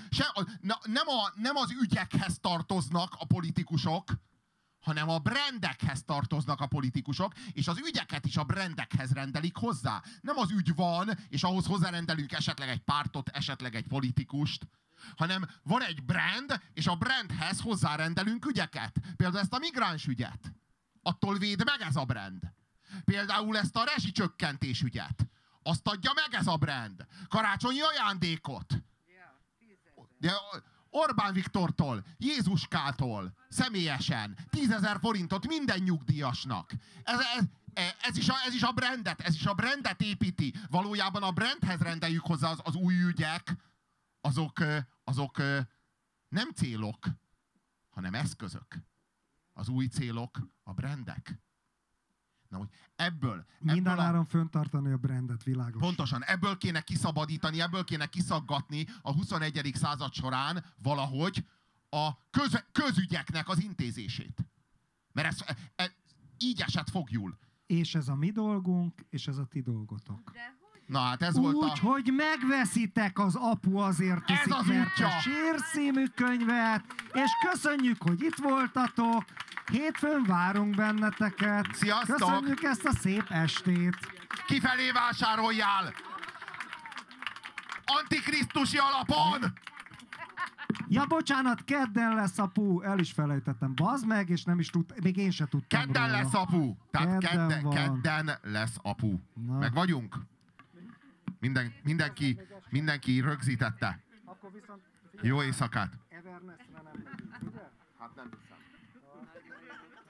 Nem az ügyekhez tartoznak a politikusok, hanem a brandekhez tartoznak a politikusok, és az ügyeket is a brandekhez rendelik hozzá. Nem az ügy van, és ahhoz hozzárendelünk esetleg egy pártot, esetleg egy politikust, hanem van egy brand, és a brandhez hozzárendelünk ügyeket. Például ezt a migráns ügyet. Attól véd meg ez a brand. Például ezt a rezsicsökkentés ügyet. Azt adja meg ez a brand. Karácsonyi ajándékot. De Orbán Viktortól, Jézuskától, személyesen, 10 000 forintot minden nyugdíjasnak. Ez is a brandet építi. Valójában a brandhez rendeljük hozzá az új ügyek, azok nem célok, hanem eszközök. Az új célok a brandek. Na, hogy ebből mindenáron föntartani a brandet, világos. Pontosan, ebből kéne kiszabadítani, ebből kéne kiszaggatni a 21. század során valahogy a közügyeknek az intézését. Mert ez így esett fogjul. És ez a mi dolgunk, és ez a ti dolgotok. Na hát ez volt úgy, hogy megveszitek az Apu azért teszik, mert a Sír című könyvet, és köszönjük, hogy itt voltatok. Hétfőn várunk benneteket. Sziasztok! Köszönjük ezt a szép estét. Kifelé vásároljál! Antikrisztusi alapon! Ja, bocsánat, kedden lesz Apu, el is felejtettem. Bazd meg, és nem is tudtam, még én se tudtam kedden róla. Lesz Apu! Tehát Kedden lesz Apu. Na. Meg vagyunk? Mindenki rögzítette. Jó éjszakát! Evernessre nem megyünk, ugye? Hát nem hiszem.